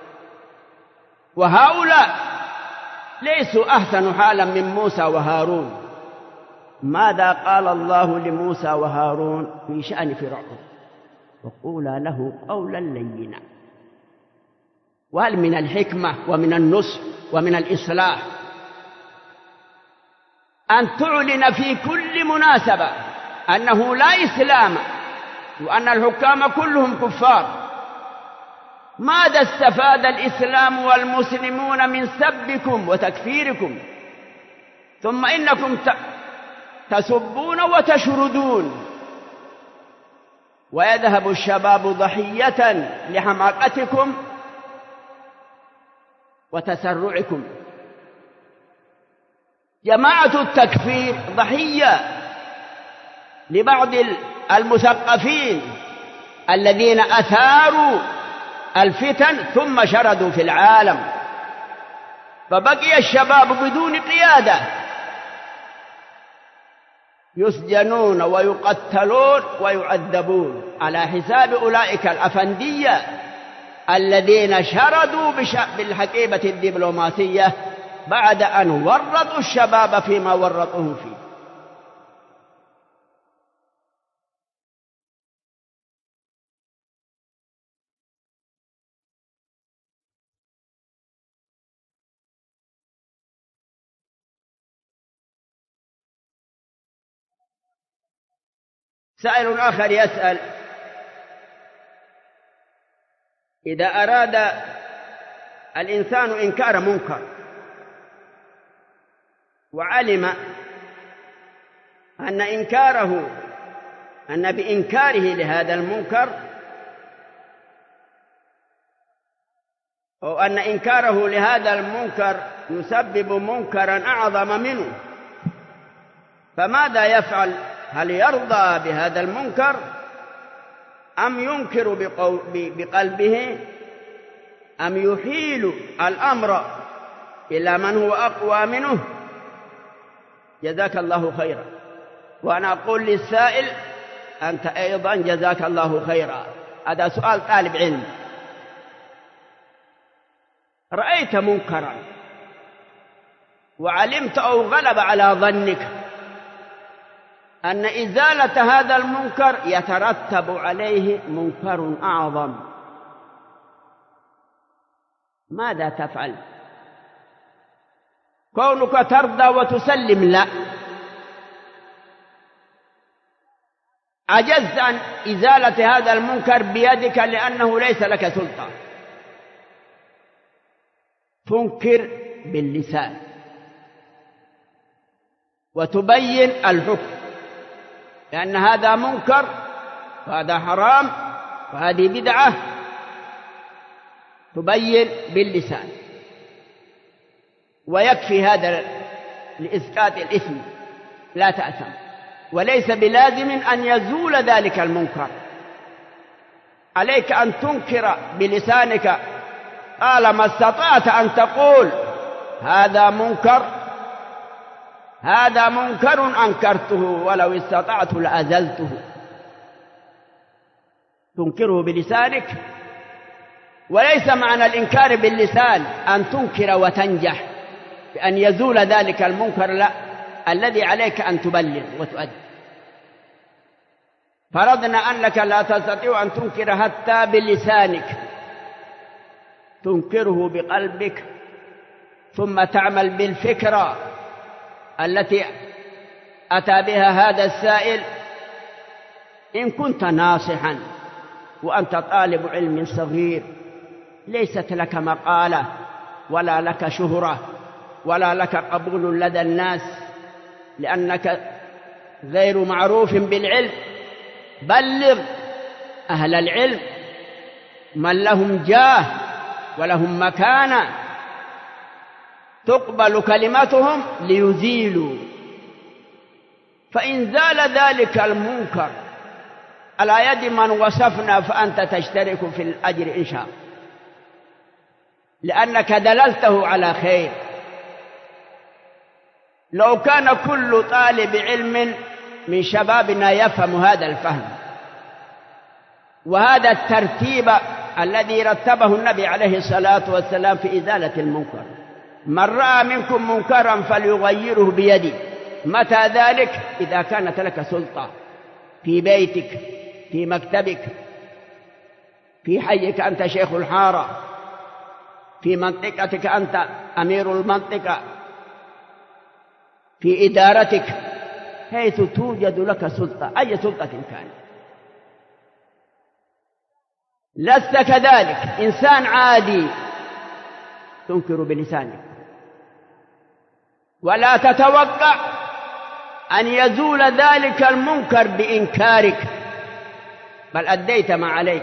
وهؤلاء ليسوا أحسن حالا من موسى وهارون. ماذا قال الله لموسى وهارون في شأن فرعون؟ وقولا له قولا لينا. وهل من الحكمة ومن النصح ومن الإصلاح أن تعلن في كل مناسبة أنه لا إسلام وأن الحكام كلهم كفار؟ ماذا استفاد الإسلام والمسلمون من سبكم وتكفيركم، ثم إنكم تسبون وتشردون، ويذهب الشباب ضحية لحماقتكم وتسرعكم. جماعة التكفير ضحية لبعض المثقفين الذين أثاروا الفتن ثم شردوا في العالم، فبقي الشباب بدون قيادة يسجنون ويقتلون ويعذبون على حساب أولئك الأفندية الذين شردوا بالحقيبة الدبلوماسية بعد أن ورطوا الشباب فيما ورطوهم فيه. سائل آخر يسأل: إذا أراد الإنسان إنكار منكر وعلم أن بإنكاره لهذا المنكر أو أن إنكاره لهذا المنكر يسبب منكرا أعظم منه، فماذا يفعل؟ هل يرضى بهذا المنكر أم ينكر بقلبه أم يحيل الأمر إلى من هو أقوى منه؟ جزاك الله خيرا. وأنا أقول للسائل: أنت أيضا جزاك الله خيرا. هذا سؤال طالب علم. رأيت منكرا وعلمت أو غلب على ظنك أن إزالة هذا المنكر يترتب عليه منكر أعظم، ماذا تفعل؟ كونك ترضى وتسلم؟ لا، عجزت عن إزالة هذا المنكر بيدك لأنه ليس لك سلطة، تنكر باللسان وتبين الحكم، لأن هذا منكر وهذا حرام وهذه بدعة، تبين باللسان، ويكفي هذا لإسقاط الإثم، لا تأثم. وليس بلازم أن يزول ذلك المنكر، عليك أن تنكر بلسانك طالما استطعت أن تقول: هذا منكر أنكرته ولو استطعت لأزلته. تنكره بلسانك وليس معنى الإنكار باللسان أن تنكر وتنجح بأن يزول ذلك المنكر، لا، الذي عليك أن تبلغ وتؤدي. فرضنا أنك لا تستطيع أن تنكر حتى بلسانك، تنكره بقلبك، ثم تعمل بالفكرة التي أتى بها هذا السائل. إن كنت ناصحا وأنت طالب علم صغير ليست لك مقالة ولا لك شهرة ولا لك قبول لدى الناس لأنك غير معروف بالعلم، بلغ أهل العلم من لهم جاه ولهم مكانة تقبل كلمتهم ليزيلوا. فإن زال ذلك المنكر على يد من وصفنا فأنت تشترك في الأجر إن شاء الله، لأنك دللته على خير. لو كان كل طالب علم من شبابنا يفهم هذا الفهم وهذا الترتيب الذي رتبه النبي عليه الصلاة والسلام في إزالة المنكر، من رأى منكم منكرا فليغيره بيده. متى ذلك؟ إذا كانت لك سلطة في بيتك، في مكتبك، في حيك أنت شيخ الحارة، في منطقتك أنت أمير المنطقة، في إدارتك، حيث توجد لك سلطة، أي سلطة كانت. لست كذلك، إنسان عادي تنكر بلسانك، ولا تتوقع أن يزول ذلك المنكر بإنكارك، بل أديت ما عليك.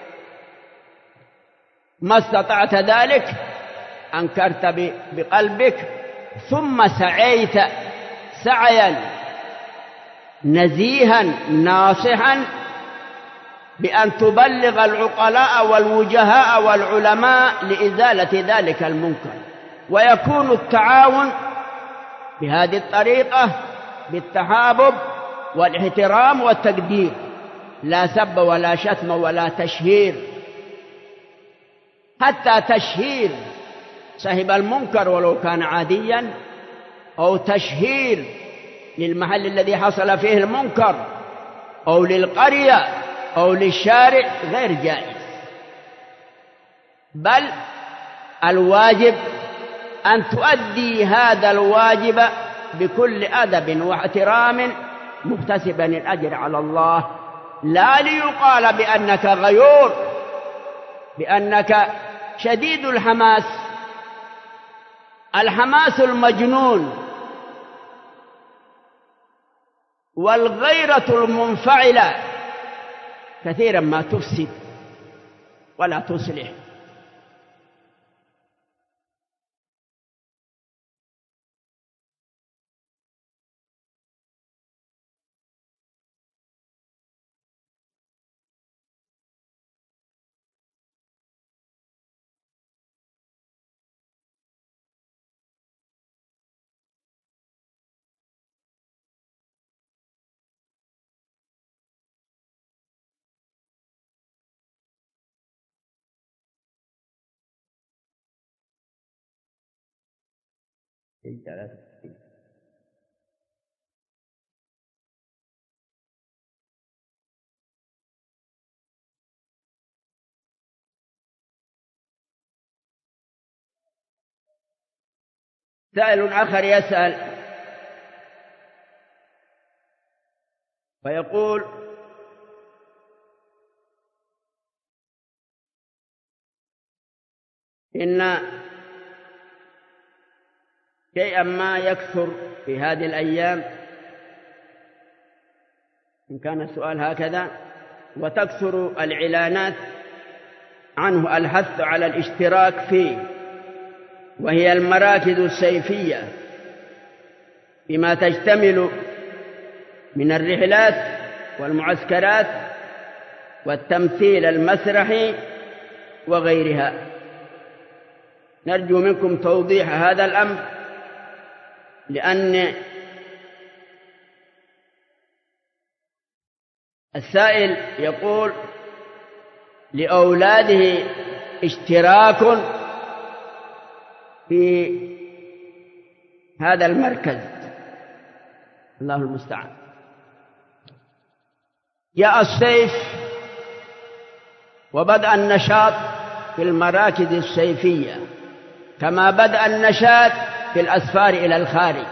ما استطعت ذلك أنكرت بقلبك، ثم سعيت سعيا نزيها ناصحا بأن تبلغ العقلاء والوجهاء والعلماء لإزالة ذلك المنكر. ويكون التعاون بهذه الطريقة بالتحابب والاحترام والتقدير، لا سب ولا شتم ولا تشهير، حتى تشهير صاحب المنكر ولو كان عاديا، أو تشهير للمحل الذي حصل فيه المنكر أو للقرية أو للشارع غير جائز، بل الواجب أن تؤدي هذا الواجب بكل أدب واحترام مكتسبا الأجر على الله، لا ليقال بأنك غيور، بأنك شديد الحماس، الحماس المجنون والغيرة المنفعلة كثيرا ما تفسد ولا تصلح. سائل آخر يسأل فيقول: إن شيئا ما يكثر في هذه الأيام، إن كان السؤال هكذا، وتكثر الإعلانات عنه الحث على الاشتراك فيه، وهي المراكز الصيفية بما تشتمل من الرحلات والمعسكرات والتمثيل المسرحي وغيرها. نرجو منكم توضيح هذا الأمر، لأن السائل يقول لأولاده اشتراك في هذا المركز، الله المستعان. جاء الصيف وبدأ النشاط في المراكز الصيفية كما بدأ النشاط في الأسفار إلى الخارج.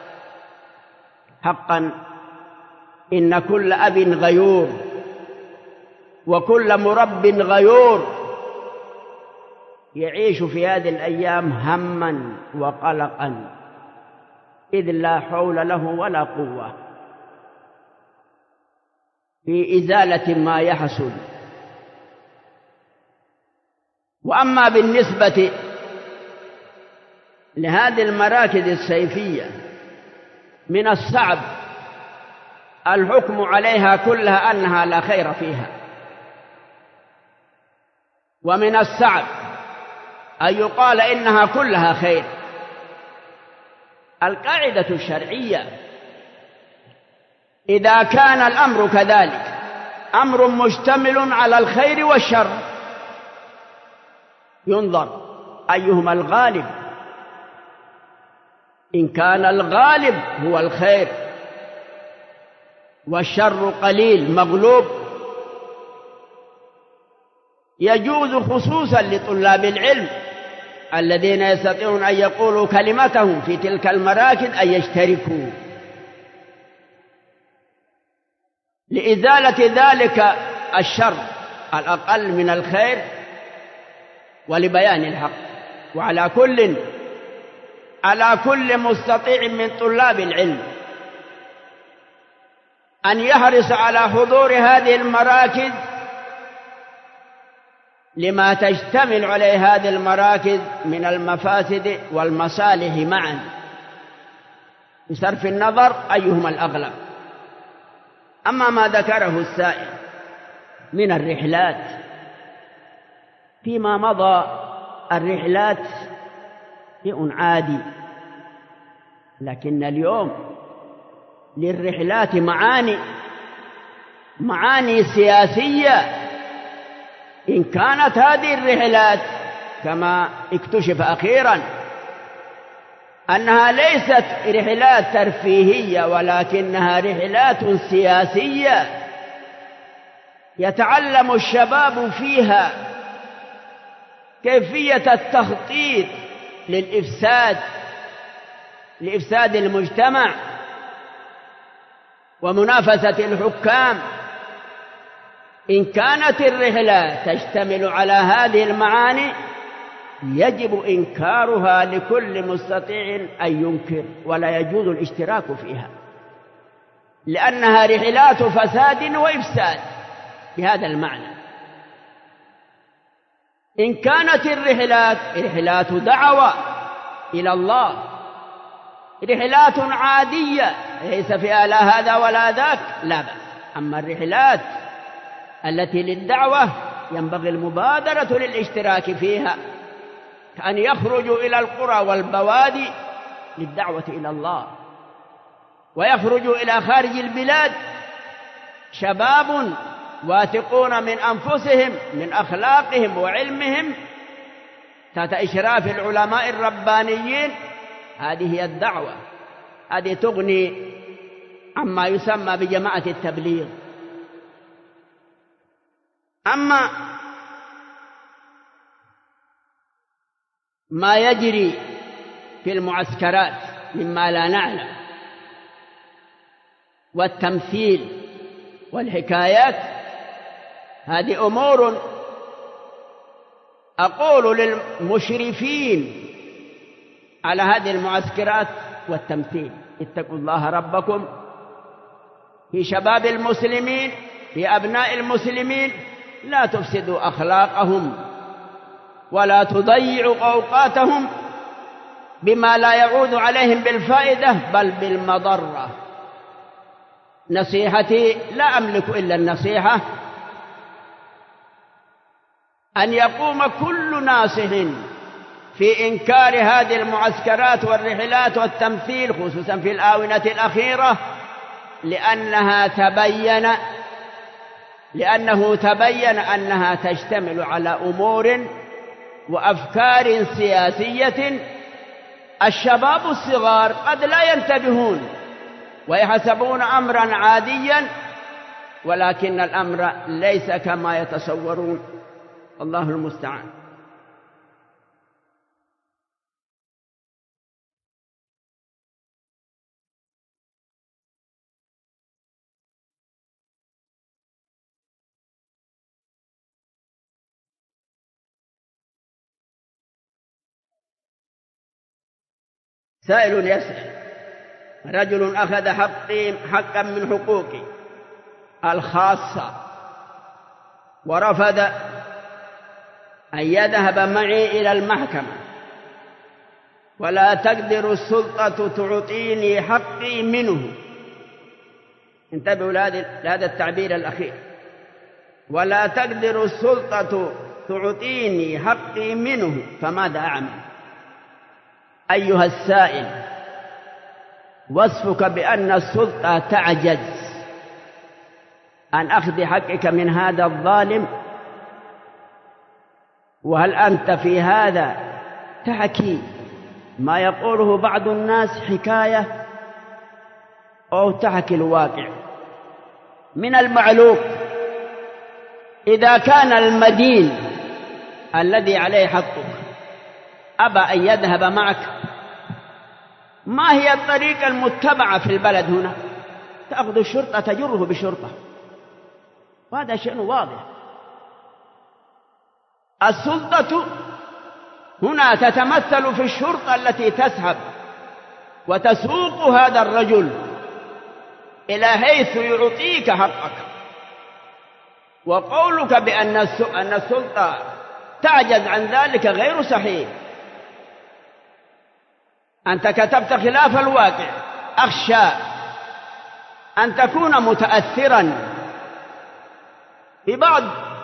حقا إن كل أب غيور وكل مرب غيور يعيش في هذه الأيام هماً وقلقاً، إذ لا حول له ولا قوة في إزالة ما يحصل. وأما بالنسبة لهذه المراكز الصيفية من الصعب الحكم عليها كلها أنها لا خير فيها، ومن الصعب أن يقال إنها كلها خير. القاعدة الشرعية إذا كان الأمر كذلك، أمر مشتمل على الخير والشر، ينظر أيهما الغالب. إن كان الغالب هو الخير والشر قليل مغلوب، يجوز خصوصا لطلاب العلم الذين يستطيعون أن يقولوا كلمتهم في تلك المراكز أن يشتركوا لإزالة ذلك الشر الأقل من الخير ولبيان الحق. وعلى كل مستطيع من طلاب العلم أن يحرص على حضور هذه المراكز لما تشتمل عليه هذه المراكز من المفاسد والمصالح معا، بصرف النظر أيهما الأغلب. أما ما ذكره السائل من الرحلات، فيما مضى الرحلات شيء عادي، لكن اليوم للرحلات معاني سياسية. إن كانت هذه الرحلات كما اكتشف أخيرا أنها ليست رحلات ترفيهية ولكنها رحلات سياسية يتعلم الشباب فيها كيفية التخطيط لإفساد المجتمع ومنافسة الحكام. إن كانت الرحلة تشتمل على هذه المعاني يجب إنكارها لكل مستطيع أن ينكر، ولا يجوز الاشتراك فيها، لأنها رحلات فساد وإفساد بهذا المعنى. إن كانت الرحلات رحلات دعوة إلى الله، رحلات عادية ليس فيها لا هذا ولا ذاك، لا بأس. أما الرحلات التي للدعوة ينبغي المبادرة للاشتراك فيها، كأن يخرجوا إلى القرى والبوادي للدعوة إلى الله، ويخرجوا إلى خارج البلاد شباب واثقون من أنفسهم من أخلاقهم وعلمهم تحت إشراف العلماء الربانيين. هذه هي الدعوة، هذه تغني عما يسمى بجماعة التبليغ. أما ما يجري في المعسكرات مما لا نعلم والتمثيل والحكايات، هذه أمور أقول للمشرفين على هذه المعسكرات والتمثيل: اتقوا الله ربكم في شباب المسلمين، في أبناء المسلمين، لا تفسدوا أخلاقهم ولا تضيعوا أوقاتهم بما لا يعود عليهم بالفائدة بل بالمضرة. نصيحتي، لا أملك إلا النصيحة، أن يقوم كل ناصح في إنكار هذه المعسكرات والرحلات والتمثيل، خصوصا في الآونة الأخيرة، لأنه تبين أنها تشتمل على أمور وأفكار سياسية الشباب الصغار قد لا ينتبهون ويحسبون أمرا عاديا، ولكن الأمر ليس كما يتصورون. الله المستعان. سائل يسأل: رجل أخذ حقا من حقوقي الخاصة ورفض أن يذهب معي إلى المحكمة، ولا تقدر السلطة تعطيني حقي منه. انتبهوا لهذا التعبير الأخير: ولا تقدر السلطة تعطيني حقي منه، فماذا أعمل؟ أيها السائل، وصفك بأن السلطة تعجز عن أخذ حقك من هذا الظالم، وهل أنت في هذا تحكي ما يقوله بعض الناس حكاية أو تحكي الواقع؟ من المعلوم إذا كان المدين الذي عليه حقك أبى أن يذهب معك، ما هي الطريقة المتبعة في البلد هنا؟ تأخذ الشرطة تجره بشرطة، وهذا شيء واضح. السلطة هنا تتمثل في الشرطة التي تسحب وتسوق هذا الرجل إلى حيث يعطيك حقك. وقولك بأن السلطة تعجز عن ذلك غير صحيح. أنت كتبت خلاف الواقع. أخشى أن تكون متأثرا ببعض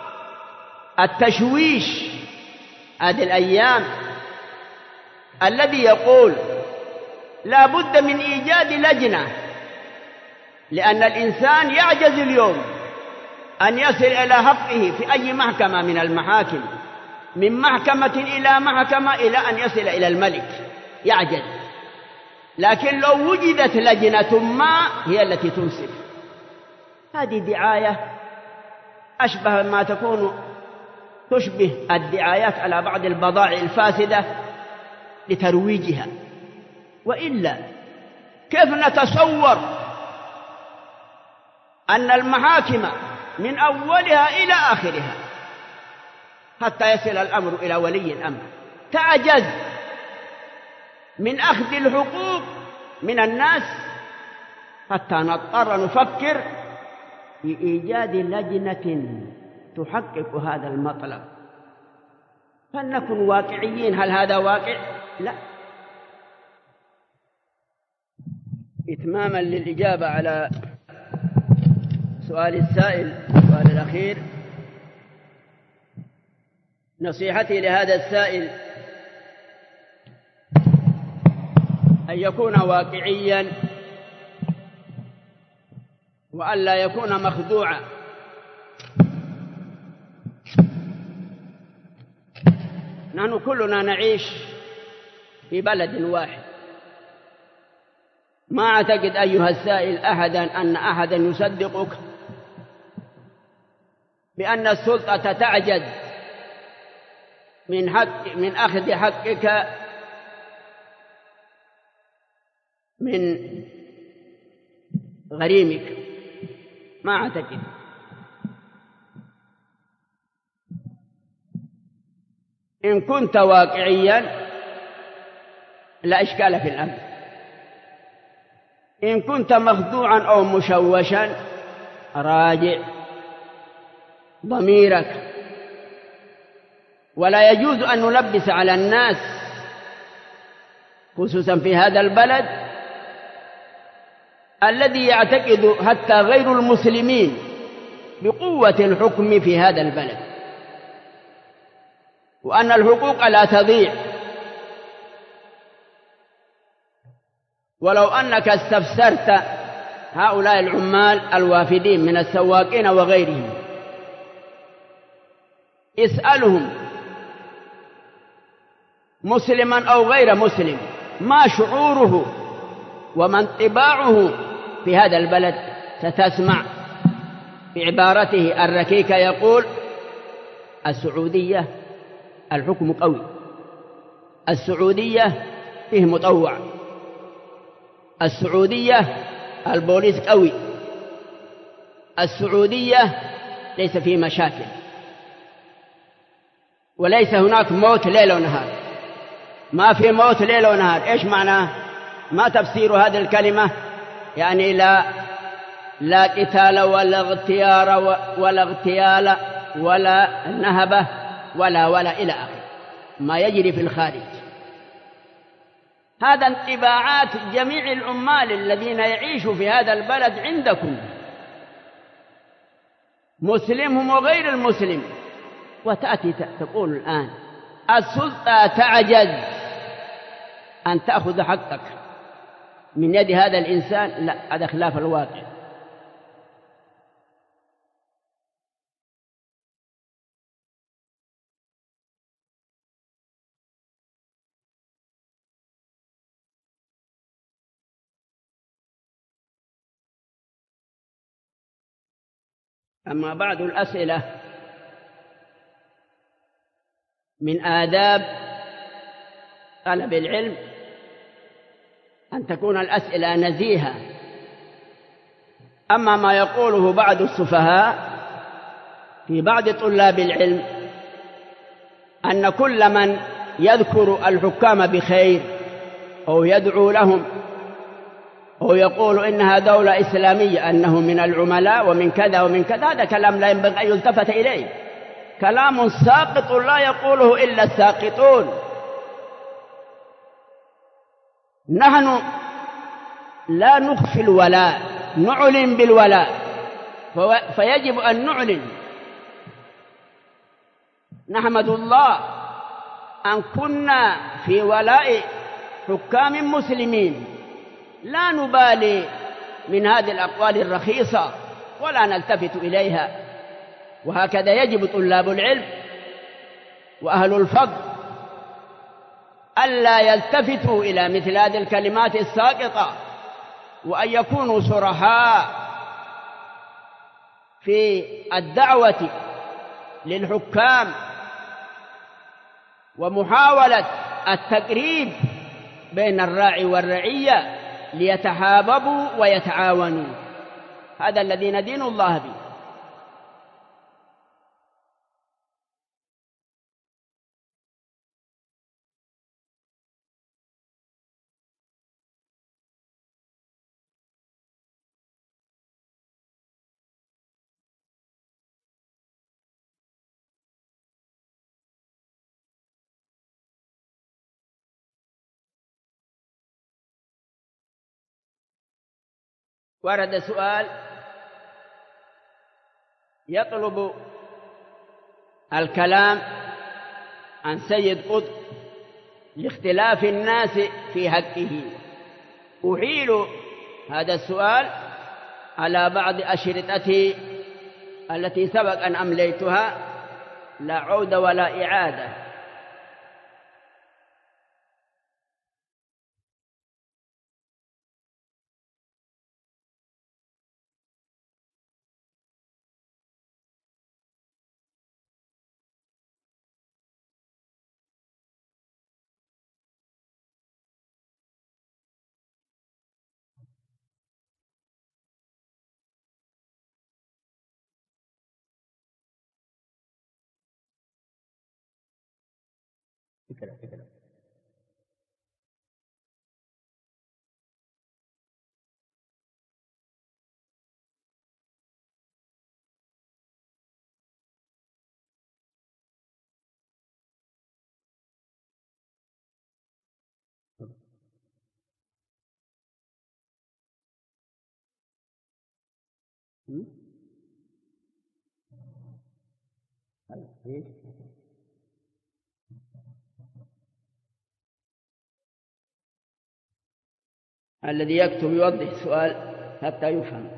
التشويش هذه الأيام الذي يقول لا بد من إيجاد لجنة، لأن الإنسان يعجز اليوم أن يصل إلى حقه في أي محكمة من المحاكم، من محكمة إلى محكمة إلى أن يصل إلى الملك، يعجز. لكن لو وجدت لجنة ما هي التي تنصف. هذه دعاية أشبه ما تكون تشبه الدعايات على بعض البضائع الفاسدة لترويجها. وإلا كيف نتصور أن المحاكم من أولها إلى آخرها حتى يصل الأمر إلى ولي الأمر تعجز من أخذ الحقوق من الناس، حتى نضطر نفكر في إيجاد لجنة تحقق هذا المطلب. فلنكن واقعيين. هل هذا واقع؟ لا. إتماما للإجابة على سؤال السائل، السؤال الأخير، نصيحتي لهذا السائل أن يكون واقعيا وأن لا يكون مخدوعا. نحن كلنا نعيش في بلد واحد. ما أعتقد أيها السائل أن أحدا يصدقك بأن السلطة تعجز من أخذ حقك من غريمك. ما أعتقد. إن كنت واقعيا لا إشكال في الأمر. إن كنت مخدوعا أو مشوشا راجع ضميرك. ولا يجوز أن نلبس على الناس خصوصا في هذا البلد الذي يعتقد حتى غير المسلمين بقوة الحكم في هذا البلد، وأن الحقوق لا تضيع. ولو أنك استفسرت هؤلاء العمال الوافدين من السواقين وغيرهم، اسألهم مسلما أو غير مسلم، ما شعوره وما انطباعه في هذا البلد. ستسمع بعبارته الركيكة يقول: السعودية الحكم قوي، السعودية فيه مطوع، السعودية البوليس قوي، السعودية ليس فيه مشاكل، وليس هناك موت ليل ونهار. ما في موت ليل ونهار. إيش معناه؟ ما تفسير هذه الكلمة؟ يعني لا قتال ولا اغتيار ولا اغتيال ولا نهبة ولا إلى آخره ما يجري في الخارج. هذا انطباعات جميع العمال الذين يعيشوا في هذا البلد عندكم، مسلمهم وغير المسلم. وتأتي تقول الآن السلطة تعجز أن تأخذ حقك من يد هذا الإنسان. لا، هذا خلاف الواقع. أما بعد الأسئلة، من آداب طلب العلم أن تكون الأسئلة نزيهة. أما ما يقوله بعض السفهاء في بعض طلاب العلم أن كل من يذكر الحكام بخير أو يدعو لهم أو يقول إنها دولة إسلامية أنه من العملاء ومن كذا ومن كذا، هذا كلام لا ينبغي أن يلتفت إليه، كلام ساقط لا يقوله إلا الساقطون. نحن لا نخفي الولاء، نعلن بالولاء، فيجب أن نعلن. نحمد الله أن كنا في ولاء حكام مسلمين، لا نبالي من هذه الأقوال الرخيصة ولا نلتفت إليها. وهكذا يجب طلاب العلم وأهل الفضل ألا يلتفتوا إلى مثل هذه الكلمات الساقطة، وأن يكونوا صرحاء في الدعوة للحكام ومحاولة التقريب بين الراعي والرعية ليتحاببوا ويتعاونوا. هذا الذي ندين الله به. ورد سؤال يطلب الكلام عن سيد قطب لاختلاف الناس في حقه. أحيل هذا السؤال على بعض أشرطتي التي سبق أن أمليتها، لا عودة ولا إعادة. فكرة. الذي يكتب يوضح السؤال حتى يفهم.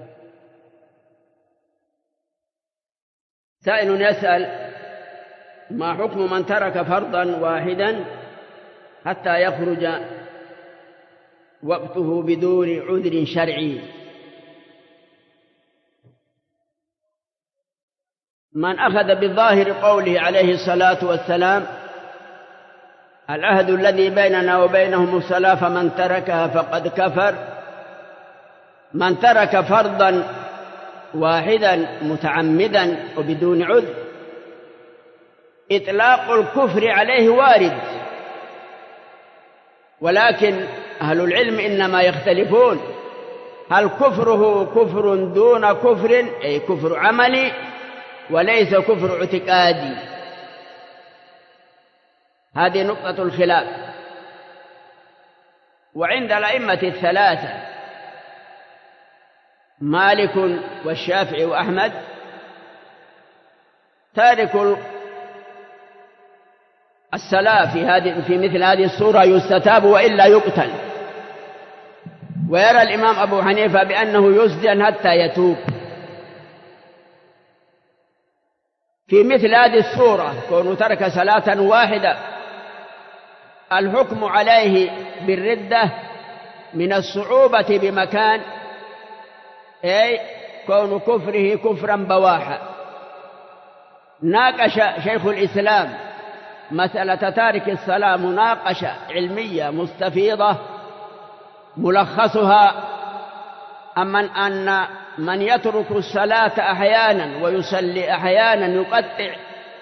سائل يسأل: ما حكم من ترك فرضا واحدا حتى يخرج وقته بدون عذر شرعي. من أخذ بظاهر قوله عليه الصلاة والسلام: العهد الذي بيننا وبينهم الصلاة فمن تركها فقد كفر، من ترك فرضا واحدا متعمدا وبدون عذر إطلاق الكفر عليه وارد، ولكن أهل العلم إنما يختلفون: هل كفره كفر دون كفر، أي كفر عملي وليس كفر اعتقادي؟ هذه نقطة الخلاف. وعند الأئمة الثلاثة مالك والشافعي وأحمد تارك الصلاة في مثل هذه الصورة يستتاب وإلا يقتل. ويرى الإمام أبو حنيفة بأنه يسجن حتى يتوب. في مثل هذه الصورة كونه ترك صلاة واحدة الحكم عليه بالردة من الصعوبة بمكان، أي كون كفره كفرا بواحا. ناقش شيخ الإسلام مسألة تارك الصلاة مناقشة علمية مستفيضة، ملخصها أن من يترك الصلاة أحيانا ويصلي أحيانا يقطع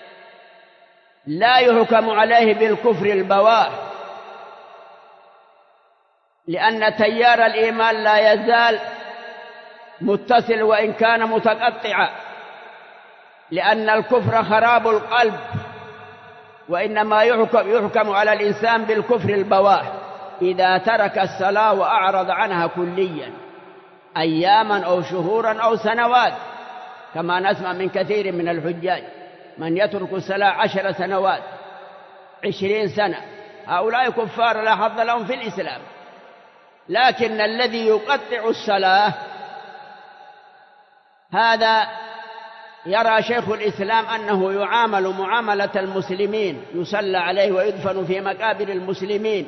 لا يحكم عليه بالكفر البواح، لأن تيار الإيمان لا يزال متصل وإن كان متقطعا، لأن الكفر خراب القلب، وإنما يحكم على الإنسان بالكفر البواح إذا ترك الصلاة وأعرض عنها كليا أياما أو شهورا أو سنوات، كما نسمع من كثير من الحجاج من يترك الصلاة 10 سنوات 20 سنة، هؤلاء كفار لا حظ لهم في الإسلام. لكن الذي يقطع الصلاة هذا يرى شيخ الإسلام أنه يعامل معاملة المسلمين، يصلى عليه ويدفن في مقابر المسلمين،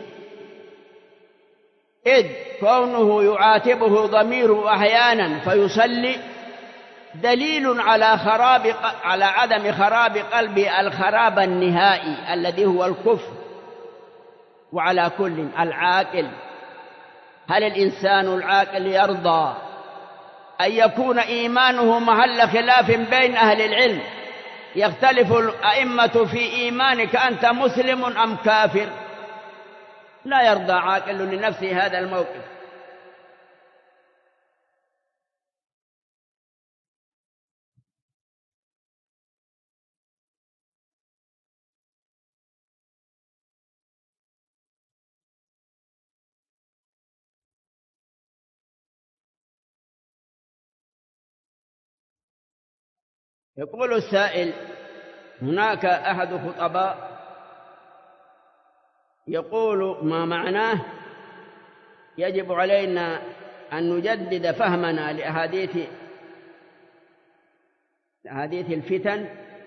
إذ كونه يعاتبه ضميره أحيانا فيصلي دليل على عدم خراب قلبه الخراب النهائي الذي هو الكفر. وعلى كل العاقل، هل الإنسان العاقل يرضى أن يكون إيمانه محل خلاف بين أهل العلم، يختلف الأئمة في إيمانك أنت مسلم أم كافر؟ لا يرضى عاقل لنفسه هذا الموقف. يقول السائل: هناك أحد خطباء يقول ما معناه يجب علينا أن نجدد فهمنا لأحاديث الفتن،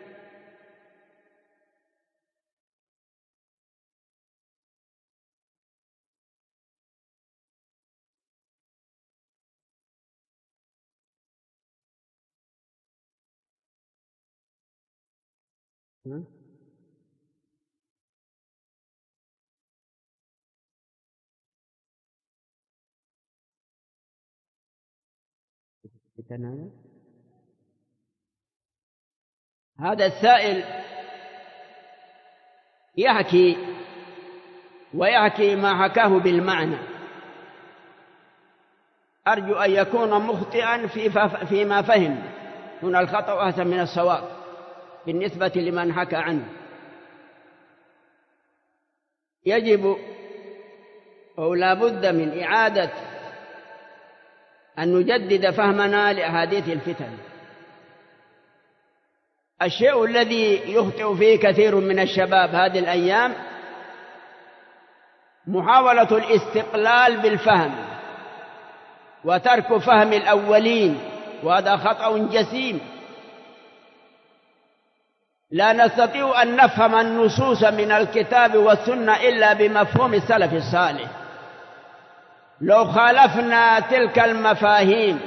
هذا السائل يحكي ما حكاه بالمعنى. أرجو أن يكون مخطئا فيما فهم، هنا الخطأ أحسن من الصواب بالنسبة لمن حكى عنه. يجب أو لا بد من إعادة أن نجدد فهمنا لأحاديث الفتن. الشيء الذي يخطئ فيه كثير من الشباب هذه الأيام محاولة الاستقلال بالفهم وترك فهم الأولين، وهذا خطأ جسيم. لا نستطيع أن نفهم النصوص من الكتاب والسنة إلا بمفهوم السلف الصالح. لو خالفنا تلك المفاهيم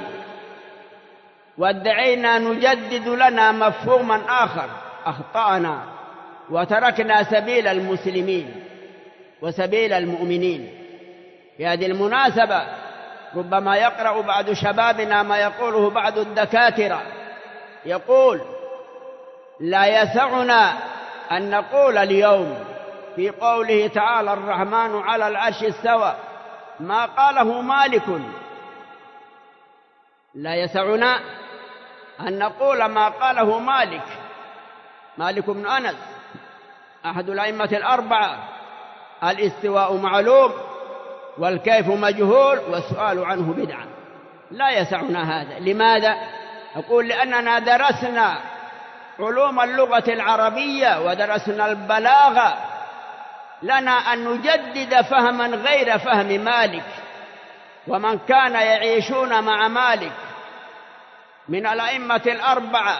وادعينا نجدد لنا مفهوما آخر أخطأنا وتركنا سبيل المسلمين وسبيل المؤمنين. في هذه المناسبة ربما يقرأ بعض شبابنا ما يقوله بعض الدكاترة، يقول: لا يسعنا أن نقول اليوم في قوله تعالى الرحمن على العرش استوى ما قاله مالك. لا يسعنا أن نقول ما قاله مالك بن أنس أحد الأئمة الأربعة: الاستواء معلوم والكيف مجهول والسؤال عنه بدعة. لا يسعنا هذا. لماذا؟ أقول: لأننا درسنا علوم اللغة العربية ودرسنا البلاغة، لنا أن نجدد فهما غير فهم مالك ومن كان يعيشون مع مالك من الأئمة الأربعة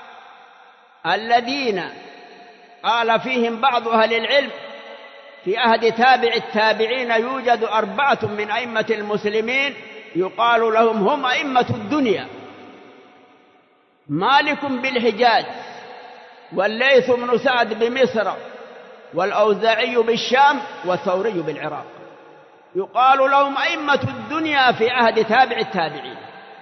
الذين قال فيهم بعض أهل العلم في عهد تابع التابعين يوجد 4 من أئمة المسلمين يقال لهم هم أئمة الدنيا: مالك بالحجاز، والليث بن سعد بمصر، والأوزاعي بالشام، والثوري بالعراق. يقال لهم أئمة الدنيا في عهد تابع التابعين.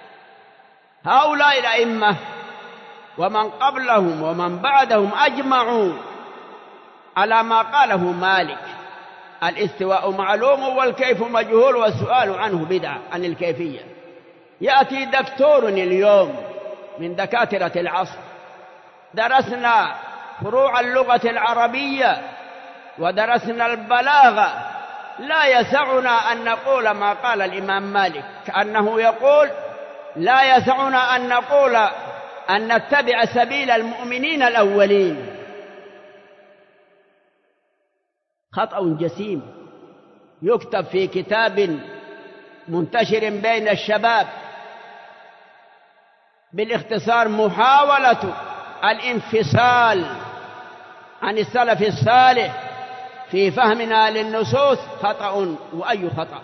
هؤلاء الأئمة ومن قبلهم ومن بعدهم أجمعوا على ما قاله مالك: الاستواء معلوم والكيف مجهول والسؤال عنه بدعة، عن الكيفية. يأتي دكتور اليوم من دكاترة العصر، درسنا فروع اللغة العربية ودرسنا البلاغة، لا يسعنا أن نقول ما قال الإمام مالك، كأنه يقول: لا يسعنا أن نقول أن نتبع سبيل المؤمنين الأولين. خطأ جسيم يكتب في كتاب منتشر بين الشباب بالاختصار: محاولة الانفصال عن السلف الصالح في فهمنا للنصوص. خطأ وأي خطأ.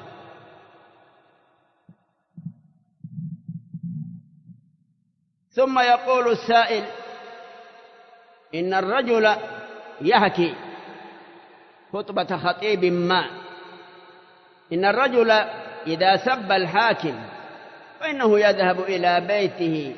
ثم يقول السائل: إن الرجل يحكي خطبة خطيب ما، إن الرجل إذا سب الحاكم فإنه يذهب إلى بيته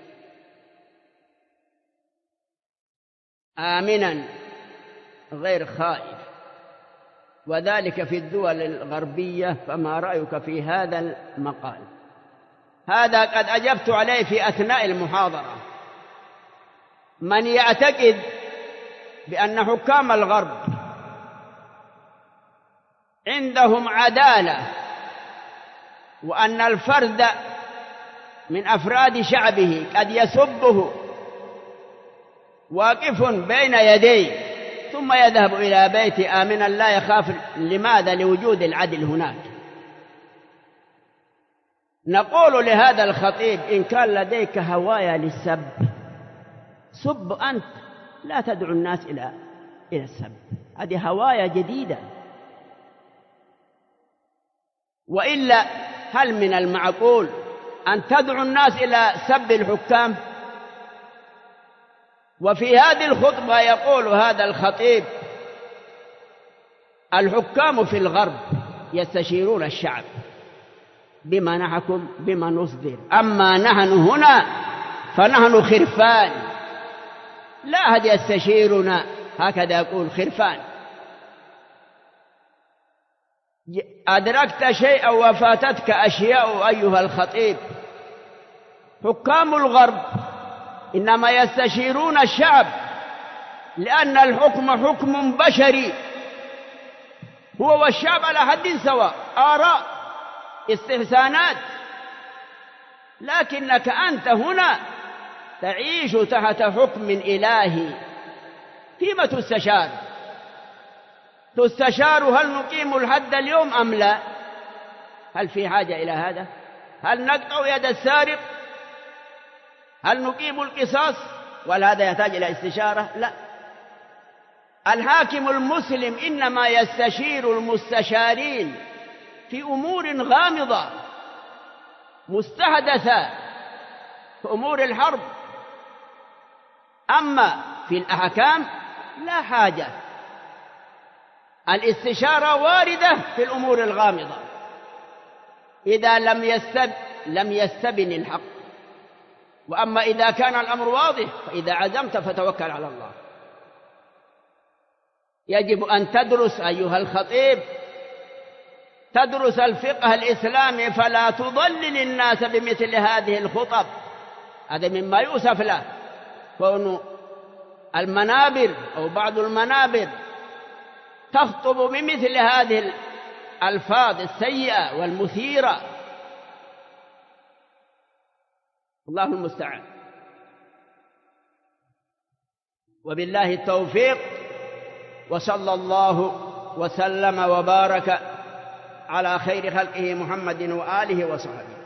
آمنا غير خائف، وذلك في الدول الغربية، فما رأيك في هذا المقال؟ هذا قد أجبت عليه في أثناء المحاضرة. من يعتقد بأن حكام الغرب عندهم عدالة وأن الفرد من أفراد شعبه قد يسبه واقف بين يديه ثم يذهب إلى بيته آمنا لا يخاف، لماذا؟ لوجود العدل هناك. نقول لهذا الخطيب: إن كان لديك هواية للسب سب أنت، لا تدعو الناس إلى السب، هذه هواية جديدة. وإلا هل من المعقول أن تدعو الناس إلى سب الحكام؟ وفي هذه الخطبة يقول هذا الخطيب: الحكام في الغرب يستشيرون الشعب بما نحكم بما نصدر، أما نحن هنا فنحن خرفان، لا أحد يستشيرنا. هكذا يقول: خرفان. أدركت شيئا وفاتتك أشياء أيها الخطيب. حكام الغرب إنما يستشيرون الشعب لأن الحكم حكم بشري، هو والشعب على حد سواء، آراء، استحسانات. لكنك أنت هنا تعيش تحت حكم إلهي، فيما تستشار؟ تستشار هل نقيم الحد اليوم أم لا؟ هل في حاجة إلى هذا؟ هل نقطع يد السارق؟ هل نقيم القصاص؟ وهل هذا يحتاج إلى استشارة؟ لا. الحاكم المسلم إنما يستشير المستشارين في أمور غامضة مستحدثة، في أمور الحرب. أما في الأحكام لا حاجة، الاستشارة واردة في الأمور الغامضة إذا لم يستبن الحق. وأما إذا كان الأمر واضح فإذا عزمت فتوكل على الله. يجب أن تدرس أيها الخطيب، تدرس الفقه الإسلامي، فلا تضلل الناس بمثل هذه الخطب. هذا مما يؤسف له، كون المنابر أو بعض المنابر تخطب بمثل هذه الألفاظ السيئة والمثيرة. الله المستعان. وبالله التوفيق، وصلى الله وسلم وبارك على خير خلقه محمد وآله وصحبه.